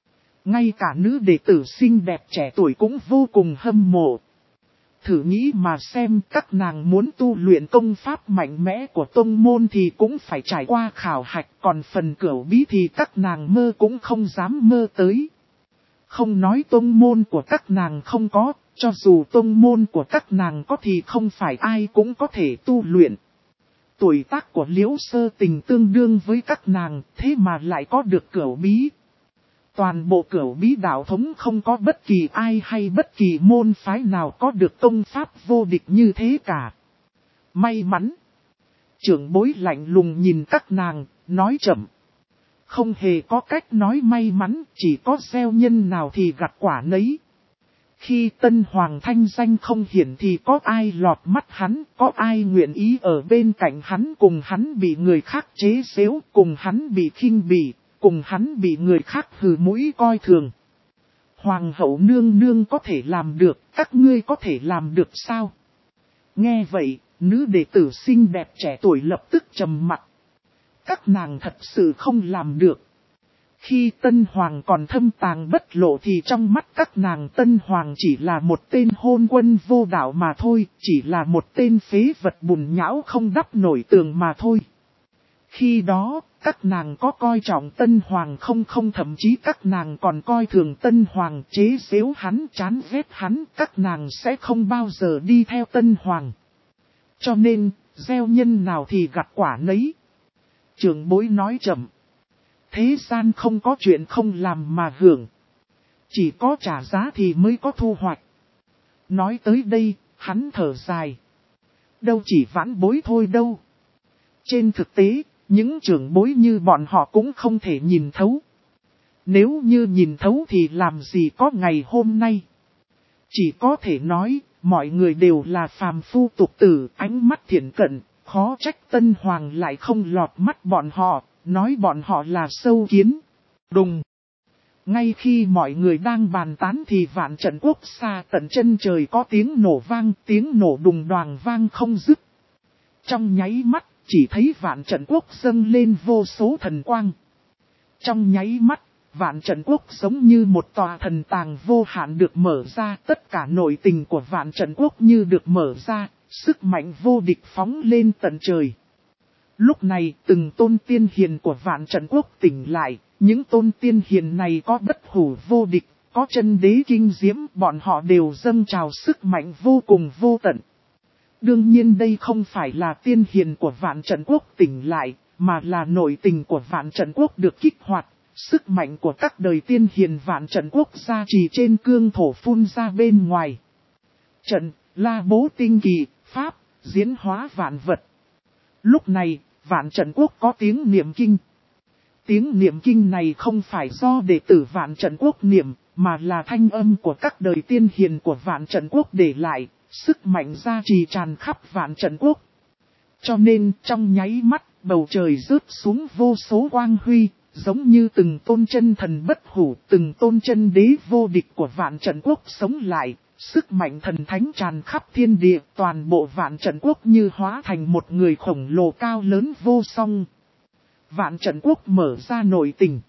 Speaker 1: Ngay cả nữ đệ tử xinh đẹp trẻ tuổi cũng vô cùng hâm mộ. Thử nghĩ mà xem, các nàng muốn tu luyện công pháp mạnh mẽ của tông môn thì cũng phải trải qua khảo hạch, còn phần cửu bí thì các nàng mơ cũng không dám mơ tới. Không nói tông môn của các nàng không có, cho dù tông môn của các nàng có thì không phải ai cũng có thể tu luyện. Tuổi tác của Liễu Sơ Tình tương đương với các nàng, thế mà lại có được cửu bí. Toàn bộ cửu bí đạo thống không có bất kỳ ai hay bất kỳ môn phái nào có được công pháp vô địch như thế cả. May mắn. Trưởng bối lạnh lùng nhìn các nàng, nói chậm. Không hề có cách nói may mắn, chỉ có gieo nhân nào thì gặt quả nấy. Khi Tân Hoàng thanh danh không hiển thì có ai lọt mắt hắn, có ai nguyện ý ở bên cạnh hắn, cùng hắn bị người khác chế giễu, cùng hắn bị khinh bỉ, cùng hắn bị người khác hừ mũi coi thường. Hoàng hậu nương nương có thể làm được, các ngươi có thể làm được sao? Nghe vậy, nữ đệ tử xinh đẹp trẻ tuổi lập tức trầm mặt. Các nàng thật sự không làm được. Khi Tân Hoàng còn thâm tàng bất lộ thì trong mắt các nàng Tân Hoàng chỉ là một tên hôn quân vô đạo mà thôi, chỉ là một tên phế vật bùn nhão không đắp nổi tường mà thôi. Khi đó, các nàng có coi trọng Tân Hoàng không, thậm chí các nàng còn coi thường Tân Hoàng, chế giễu hắn, chán ghét hắn, các nàng sẽ không bao giờ đi theo Tân Hoàng. Cho nên, gieo nhân nào thì gặt quả nấy. Trưởng bối nói chậm. Thế gian không có chuyện không làm mà hưởng. Chỉ có trả giá thì mới có thu hoạch. Nói tới đây, hắn thở dài. Đâu chỉ vãn bối thôi đâu. Trên thực tế, những trưởng bối như bọn họ cũng không thể nhìn thấu. Nếu như nhìn thấu thì làm gì có ngày hôm nay. Chỉ có thể nói, mọi người đều là phàm phu tục tử, ánh mắt thiện cận, khó trách Tân Hoàng lại không lọt mắt bọn họ, nói bọn họ là sâu kiến. Đùng! Ngay khi mọi người đang bàn tán thì Vạn Trận Quốc xa tận chân trời có tiếng nổ vang, tiếng nổ đùng đoàng vang không dứt. Trong nháy mắt, chỉ thấy Vạn Trận Quốc dâng lên vô số thần quang. Trong nháy mắt, Vạn Trận Quốc giống như một tòa thần tàng vô hạn được mở ra, tất cả nội tình của Vạn Trận Quốc như được mở ra, sức mạnh vô địch phóng lên tận trời. Lúc này, từng tôn tiên hiền của Vạn Trận Quốc tỉnh lại, những tôn tiên hiền này có bất hủ vô địch, có chân đế kinh diễm, bọn họ đều dâng trào sức mạnh vô cùng vô tận. Đương nhiên đây không phải là tiên hiền của Vạn Trận Quốc tỉnh lại, mà là nội tình của Vạn Trận Quốc được kích hoạt, sức mạnh của các đời tiên hiền Vạn Trận Quốc gia trì trên cương thổ phun ra bên ngoài. Trận, la bố tinh kỳ, pháp, diễn hóa vạn vật. Lúc này, Vạn Trận Quốc có tiếng niệm kinh. Tiếng niệm kinh này không phải do đệ tử Vạn Trận Quốc niệm, mà là thanh âm của các đời tiên hiền của Vạn Trận Quốc để lại, sức mạnh gia trì tràn khắp Vạn Trận Quốc. Cho nên trong nháy mắt, bầu trời rớt xuống vô số quang huy, giống như từng tôn chân thần bất hủ, từng tôn chân đế vô địch của Vạn Trận Quốc sống lại. Sức mạnh thần thánh tràn khắp thiên địa, toàn bộ Vạn Trận Quốc như hóa thành một người khổng lồ cao lớn vô song. Vạn Trận Quốc mở ra nội tình.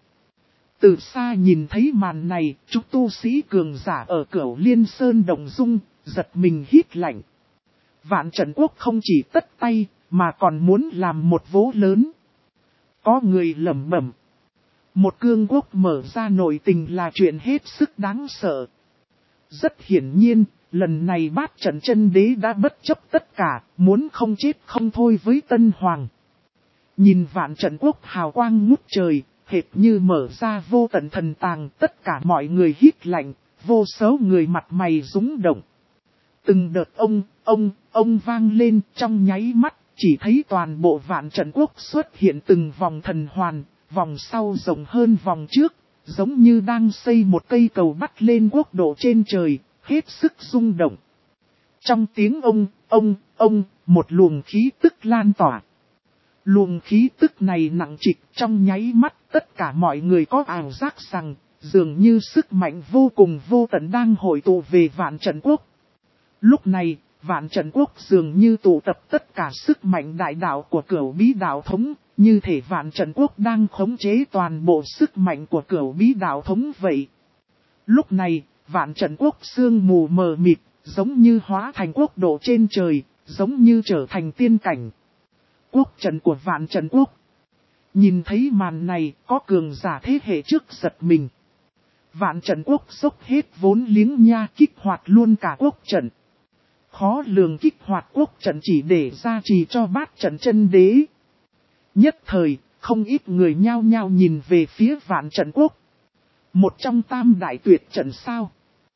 Speaker 1: Từ xa nhìn thấy màn này, chúng tu sĩ cường giả ở Cửu Liên Sơn động dung, giật mình hít lạnh. Vạn Trận Quốc không chỉ tất tay, mà còn muốn làm một vố lớn. Có người lẩm bẩm. Một cương quốc mở ra nội tình là chuyện hết sức đáng sợ. Rất hiển nhiên, lần này Bát Trận Chân Đế đã bất chấp tất cả, muốn không chết không thôi với Tân Hoàng. Nhìn Vạn Trận Quốc hào quang ngút trời, hệt như mở ra vô tận thần tàng, tất cả mọi người hít lạnh, vô số người mặt mày rúng động. Từng đợt ông vang lên trong nháy mắt, chỉ thấy toàn bộ Vạn Trận Quốc xuất hiện từng vòng thần hoàn, vòng sau rộng hơn vòng trước. Giống như đang xây một cây cầu bắt lên quốc độ trên trời, hết sức rung động. Trong tiếng ông, một luồng khí tức lan tỏa. Luồng khí tức này nặng trịch trong nháy mắt, tất cả mọi người có ảo giác rằng, dường như sức mạnh vô cùng vô tận đang hội tụ về Vạn Trận Quốc. Lúc này, Vạn Trận Quốc dường như tụ tập tất cả sức mạnh đại đạo của Cửu Bí Đạo Thống, như thể Vạn Trận Quốc đang khống chế toàn bộ sức mạnh của Cửu Bí Đạo Thống vậy. Lúc này, Vạn Trận Quốc sương mù mờ mịt, giống như hóa thành quốc độ trên trời, giống như trở thành tiên cảnh. Quốc trận của Vạn Trận Quốc. Nhìn thấy màn này, có cường giả thế hệ trước giật mình. Vạn Trận Quốc dốc hết vốn liếng nha, kích hoạt luôn cả quốc trận. Khó lường kích hoạt quốc trận chỉ để gia trì cho Bát Trận Chân Đế. Nhất thời, không ít người nhao nhao nhìn về phía Vạn Trận Quốc. Một trong tam đại tuyệt trận sao?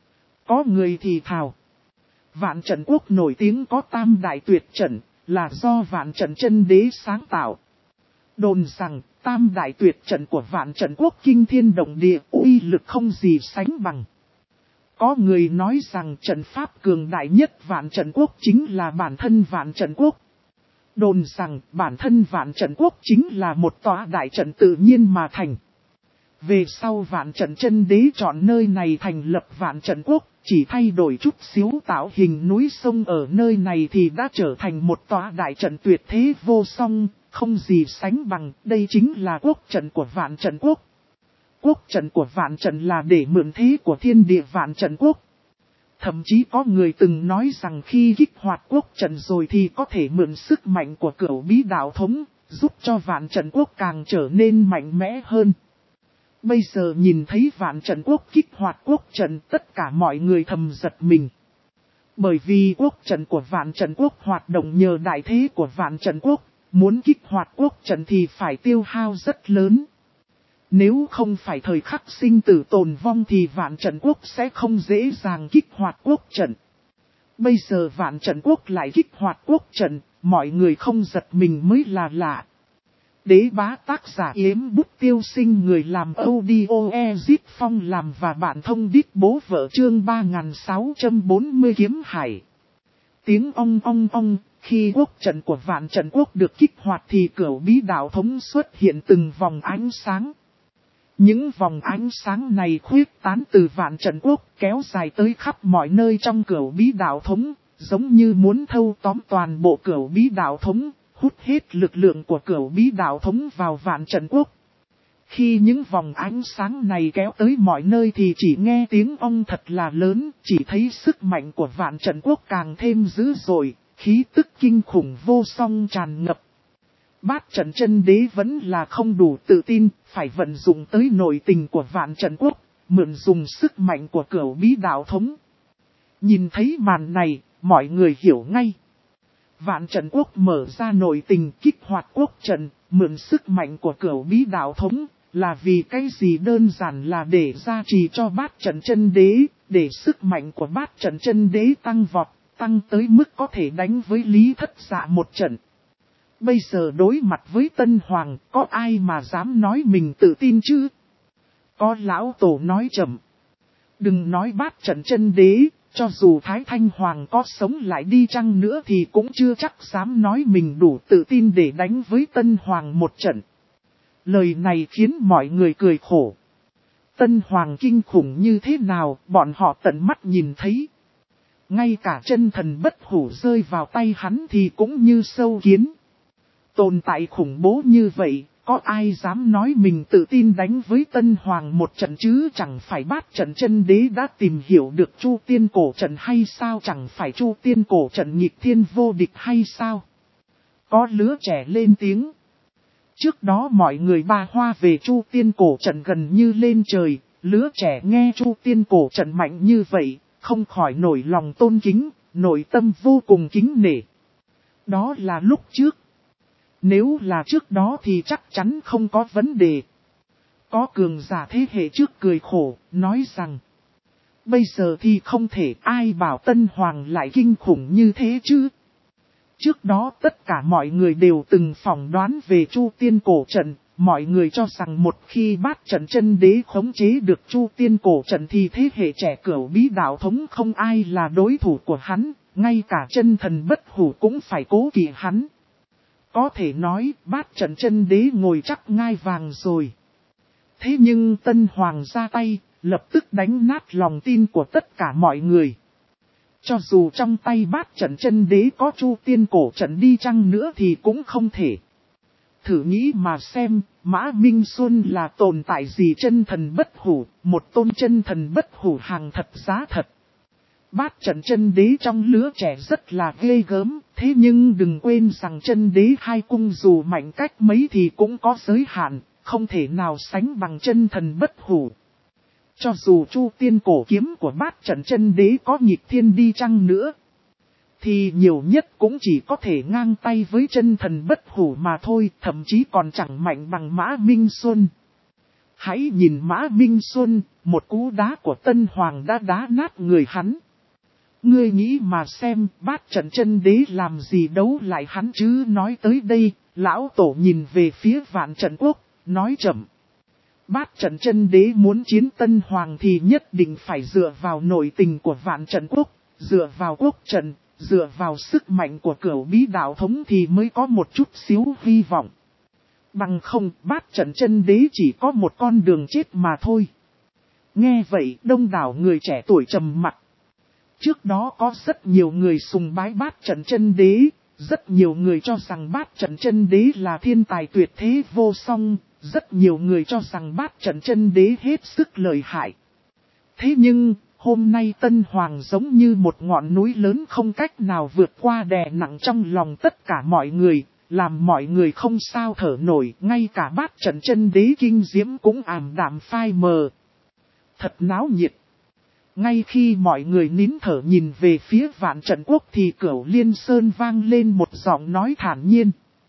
Speaker 1: Có người thì thào. Vạn Trận Quốc nổi tiếng có tam đại tuyệt trận, là do Vạn Trận Chân Đế sáng tạo. Đồn rằng, tam đại tuyệt trận của Vạn Trận Quốc kinh thiên động địa, uy lực không gì sánh bằng. Có người nói rằng trận pháp cường đại nhất Vạn Trận Quốc chính là bản thân Vạn Trận Quốc. Đồn rằng bản thân Vạn Trận Quốc chính là một tòa đại trận tự nhiên mà thành. Về sau Vạn Trận Chân Đế chọn nơi này thành lập Vạn Trận Quốc, chỉ thay đổi chút xíu tạo hình núi sông ở nơi này thì đã trở thành một tòa đại trận tuyệt thế vô song, không gì sánh bằng. Đây chính là quốc trận của Vạn Trận Quốc. Quốc trận của Vạn Trận là để mượn thế của thiên địa Vạn Trận Quốc. Thậm chí có người từng nói rằng khi kích hoạt quốc trận rồi thì có thể mượn sức mạnh của Cửu Bí Đạo Thống, giúp cho Vạn Trận Quốc càng trở nên mạnh mẽ hơn. Bây giờ nhìn thấy Vạn Trận Quốc kích hoạt quốc trận, tất cả mọi người thầm giật mình. Bởi vì quốc trận của Vạn Trận Quốc hoạt động nhờ đại thế của Vạn Trận Quốc, muốn kích hoạt quốc trận thì phải tiêu hao rất lớn. Nếu không phải thời khắc sinh tử tồn vong thì Vạn Trận Quốc sẽ không dễ dàng kích hoạt quốc trận. Bây giờ Vạn Trận Quốc lại kích hoạt quốc trận, mọi người không giật mình mới là lạ. Đế bá tác giả Yếm Bút Tiêu Sinh, người làm audio Ezip Phong làm và bạn thông đít bố vợ chương 3640 kiếm hải. Tiếng ong ong ong, khi quốc trận của Vạn Trận Quốc được kích hoạt thì Cửu Bí Đạo Thống xuất hiện từng vòng ánh sáng. Những vòng ánh sáng này khuyết tán từ Vạn Trận Quốc kéo dài tới khắp mọi nơi trong Cửu Bí Đạo Thống, giống như muốn thâu tóm toàn bộ Cửu Bí Đạo Thống, hút hết lực lượng của Cửu Bí Đạo Thống vào Vạn Trận Quốc. Khi những vòng ánh sáng này kéo tới mọi nơi thì chỉ nghe tiếng ong thật là lớn, chỉ thấy sức mạnh của Vạn Trận Quốc càng thêm dữ dội, khí tức kinh khủng vô song tràn ngập. Bát Trận Chân Đế vẫn là không đủ tự tin, phải vận dụng tới nội tình của Vạn Trận Quốc, mượn dùng sức mạnh của Cửu Bí Đạo Thống. Nhìn thấy màn này, mọi người hiểu ngay. Vạn Trận Quốc mở ra nội tình kích hoạt quốc trận, mượn sức mạnh của Cửu Bí Đạo Thống, là vì cái gì đơn giản là để gia trì cho Bát Trận Chân Đế, để sức mạnh của Bát Trận Chân Đế tăng vọt, tăng tới mức có thể đánh với Lý Thất Dạ một trận. Bây giờ đối mặt với Tân Hoàng, có ai mà dám nói mình tự tin chứ? Có lão tổ nói chậm. Đừng nói Bát Trận Chân Đế, cho dù Thái Thanh Hoàng có sống lại đi chăng nữa thì cũng chưa chắc dám nói mình đủ tự tin để đánh với Tân Hoàng một trận. Lời này khiến mọi người cười khổ. Tân Hoàng kinh khủng như thế nào, bọn họ tận mắt nhìn thấy. Ngay cả chân thần bất hủ rơi vào tay hắn thì cũng như sâu kiến. Tồn tại khủng bố như vậy, có ai dám nói mình tự tin đánh với Tân Hoàng một trận chứ? Chẳng phải Bát Trận Chân Đế đã tìm hiểu được Chu Tiên Cổ Trận hay sao? Chẳng phải Chu Tiên Cổ Trận nghịch thiên vô địch hay sao? Có lứa trẻ lên tiếng. Trước đó mọi người ba hoa về Chu Tiên Cổ Trận gần như lên trời, lứa trẻ nghe Chu Tiên Cổ Trận mạnh như vậy, không khỏi nổi lòng tôn kính, nội tâm vô cùng kính nể. Đó là lúc trước. Nếu là trước đó thì chắc chắn không có vấn đề. Có cường giả thế hệ trước cười khổ, nói rằng bây giờ thì không thể, ai bảo Tân Hoàng lại kinh khủng như thế chứ. Trước đó tất cả mọi người đều từng phỏng đoán về Chu Tiên Cổ Trận, mọi người cho rằng một khi Bát Trận Chân Đế khống chế được Chu Tiên Cổ Trận thì thế hệ trẻ Cửu Bí Đạo Thống không ai là đối thủ của hắn, ngay cả chân thần bất hủ cũng phải cố kỵ hắn. Có thể nói Bát Trận Chân Đế ngồi chắc ngai vàng rồi. Thế nhưng Tân Hoàng ra tay, lập tức đánh nát lòng tin của tất cả mọi người. Cho dù trong tay Bát Trận Chân Đế có Chu Tiên cổ trận đi chăng nữa thì cũng không thể. Thử nghĩ mà xem, Mã Minh Xuân là tồn tại gì chân thần bất hủ, một tôn chân thần bất hủ hàng thật giá thật. Bát Trận Chân Đế trong lứa trẻ rất là ghê gớm, thế nhưng đừng quên rằng Chân Đế hai cung dù mạnh cách mấy thì cũng có giới hạn, không thể nào sánh bằng chân thần bất hủ. Cho dù Chu Tiên cổ kiếm của Bát Trận Chân Đế có nghịch thiên đi chăng nữa, thì nhiều nhất cũng chỉ có thể ngang tay với chân thần bất hủ mà thôi, thậm chí còn chẳng mạnh bằng Mã Minh Xuân. Hãy nhìn Mã Minh Xuân, một cú đá của Tân Hoàng đã đá nát người hắn. Ngươi nghĩ mà xem, Bát Trận Chân Đế làm gì đấu lại hắn chứ. Nói tới đây, lão tổ nhìn về phía Vạn Trận Quốc, nói chậm. Bát Trận Chân Đế muốn chiến Tân Hoàng thì nhất định phải dựa vào nội tình của Vạn Trận Quốc, dựa vào quốc trận, dựa vào sức mạnh của Cửu Bí đạo thống thì mới có một chút xíu hy vọng. Bằng không, Bát Trận Chân Đế chỉ có một con đường chết mà thôi. Nghe vậy, đông đảo người trẻ tuổi trầm mặc. Trước đó có rất nhiều người sùng bái Bát Trận Chân Đế, rất nhiều người cho rằng Bát Trận Chân Đế là thiên tài tuyệt thế vô song, rất nhiều người cho rằng Bát Trận Chân Đế hết sức lợi hại. Thế nhưng, hôm nay Tân Hoàng giống như một ngọn núi lớn không cách nào vượt qua đè nặng trong lòng tất cả mọi người, làm mọi người không sao thở nổi, ngay cả Bát Trận Chân Đế kinh diễm cũng ảm đạm phai mờ. Thật náo nhiệt. Ngay khi mọi người nín thở nhìn về phía Vạn Trận Quốc thì Cửu Liên Sơn vang lên một giọng nói thản nhiên.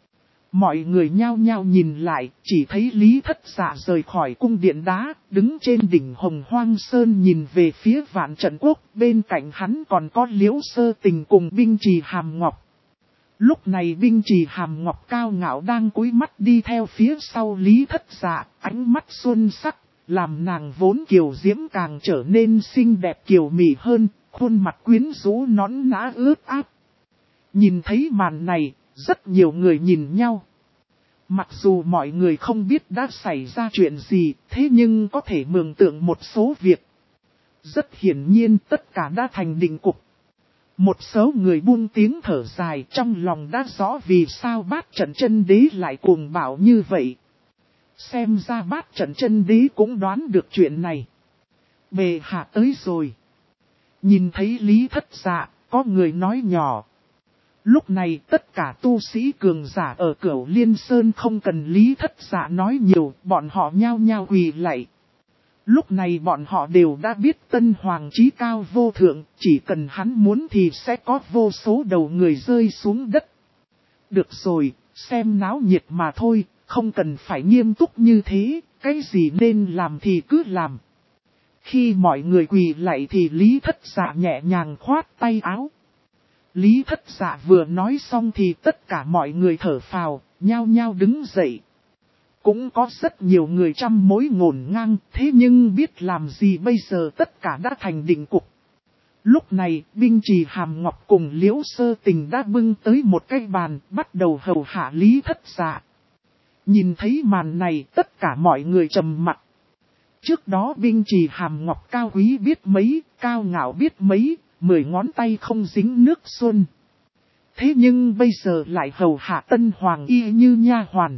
Speaker 1: Mọi người nhao nhao nhìn lại, chỉ thấy Lý Thất Dạ rời khỏi cung điện đá, đứng trên đỉnh Hồng Hoang Sơn nhìn về phía Vạn Trận Quốc, bên cạnh hắn còn có Liễu Sơ Tình cùng Binh Trì Hàm Ngọc. Lúc này Binh Trì Hàm Ngọc cao ngạo đang cúi mắt đi theo phía sau Lý Thất Dạ, ánh mắt xuân sắc, làm nàng vốn kiều diễm càng trở nên xinh đẹp kiều mị hơn, khuôn mặt quyến rũ nõn nã ướt át. Nhìn thấy màn này, rất nhiều người nhìn nhau. Mặc dù mọi người không biết đã xảy ra chuyện gì, thế nhưng có thể mường tượng một số việc. Rất hiển nhiên tất cả đã thành định cục. Một số người buông tiếng thở dài trong lòng đã rõ vì sao Bát Trận Chân Đế lại cuồng bạo như vậy. Xem ra Bát Trận Chân Đế cũng đoán được chuyện này. Bệ hạ tới rồi. Nhìn thấy Lý Thất Dạ, có người nói nhỏ. Lúc này tất cả tu sĩ cường giả ở Cửu Liên Sơn không cần Lý Thất Dạ nói nhiều, bọn họ nhao nhao quỳ lạy. Lúc này bọn họ đều đã biết Tân Hoàng chí cao vô thượng, chỉ cần hắn muốn thì sẽ có vô số đầu người rơi xuống đất. Được rồi, xem náo nhiệt mà thôi, không cần phải nghiêm túc như thế, cái gì nên làm thì cứ làm. Khi mọi người quỳ lạy thì Lý Thất Dạ nhẹ nhàng khoát tay áo. Lý Thất Dạ vừa nói xong thì tất cả mọi người thở phào, nhao nhao đứng dậy. Cũng có rất nhiều người trăm mối ngổn ngang, thế nhưng biết làm gì bây giờ tất cả đã thành định cục. Lúc này, Binh Trì Hàm Ngọc cùng Liễu Sơ Tình đã bưng tới một cái bàn, bắt đầu hầu hạ Lý Thất Dạ. Nhìn thấy màn này, tất cả mọi người trầm mặt. Trước đó Binh Trì Hàm Ngọc cao quý biết mấy, cao ngạo biết mấy, 10 ngón tay không dính nước xuân. Thế nhưng bây giờ lại hầu hạ Tân Hoàng y như nha hoàn.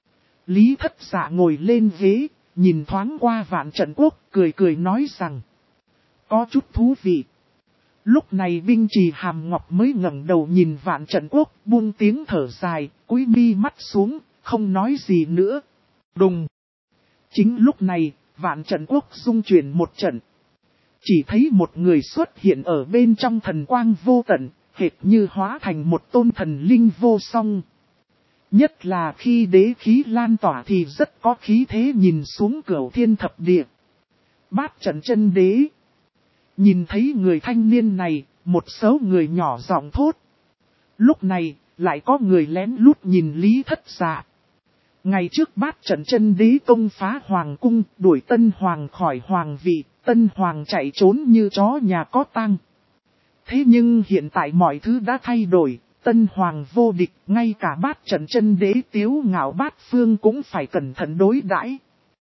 Speaker 1: Lý Thất Dạ ngồi lên ghế, nhìn thoáng qua Vạn Trận Quốc, cười cười nói rằng. Có chút thú vị. Lúc này Binh Trì Hàm Ngọc mới ngẩng đầu nhìn Vạn Trận Quốc, buông tiếng thở dài, cúi mi mắt xuống, không nói gì nữa. Đùng. Chính lúc này, Vạn Trận Quốc rung chuyển một trận. Chỉ thấy một người xuất hiện ở bên trong thần quang vô tận, hệt như hóa thành một tôn thần linh vô song. Nhất là khi đế khí lan tỏa thì rất có khí thế nhìn xuống Cửu Thiên Thập Địa. Bát Trận Chân Đế. Nhìn thấy người thanh niên này, một số người nhỏ giọng thốt. Lúc này, lại có người lén lút nhìn Lý Thất Dạ. Ngày trước Bát Trận Chân Đế công phá hoàng cung, đuổi Tân Hoàng khỏi hoàng vị, Tân Hoàng chạy trốn như chó nhà có tang. Thế nhưng hiện tại mọi thứ đã thay đổi, Tân Hoàng vô địch, ngay cả Bát Trận Chân Đế tiếu ngạo bát phương cũng phải cẩn thận đối đãi.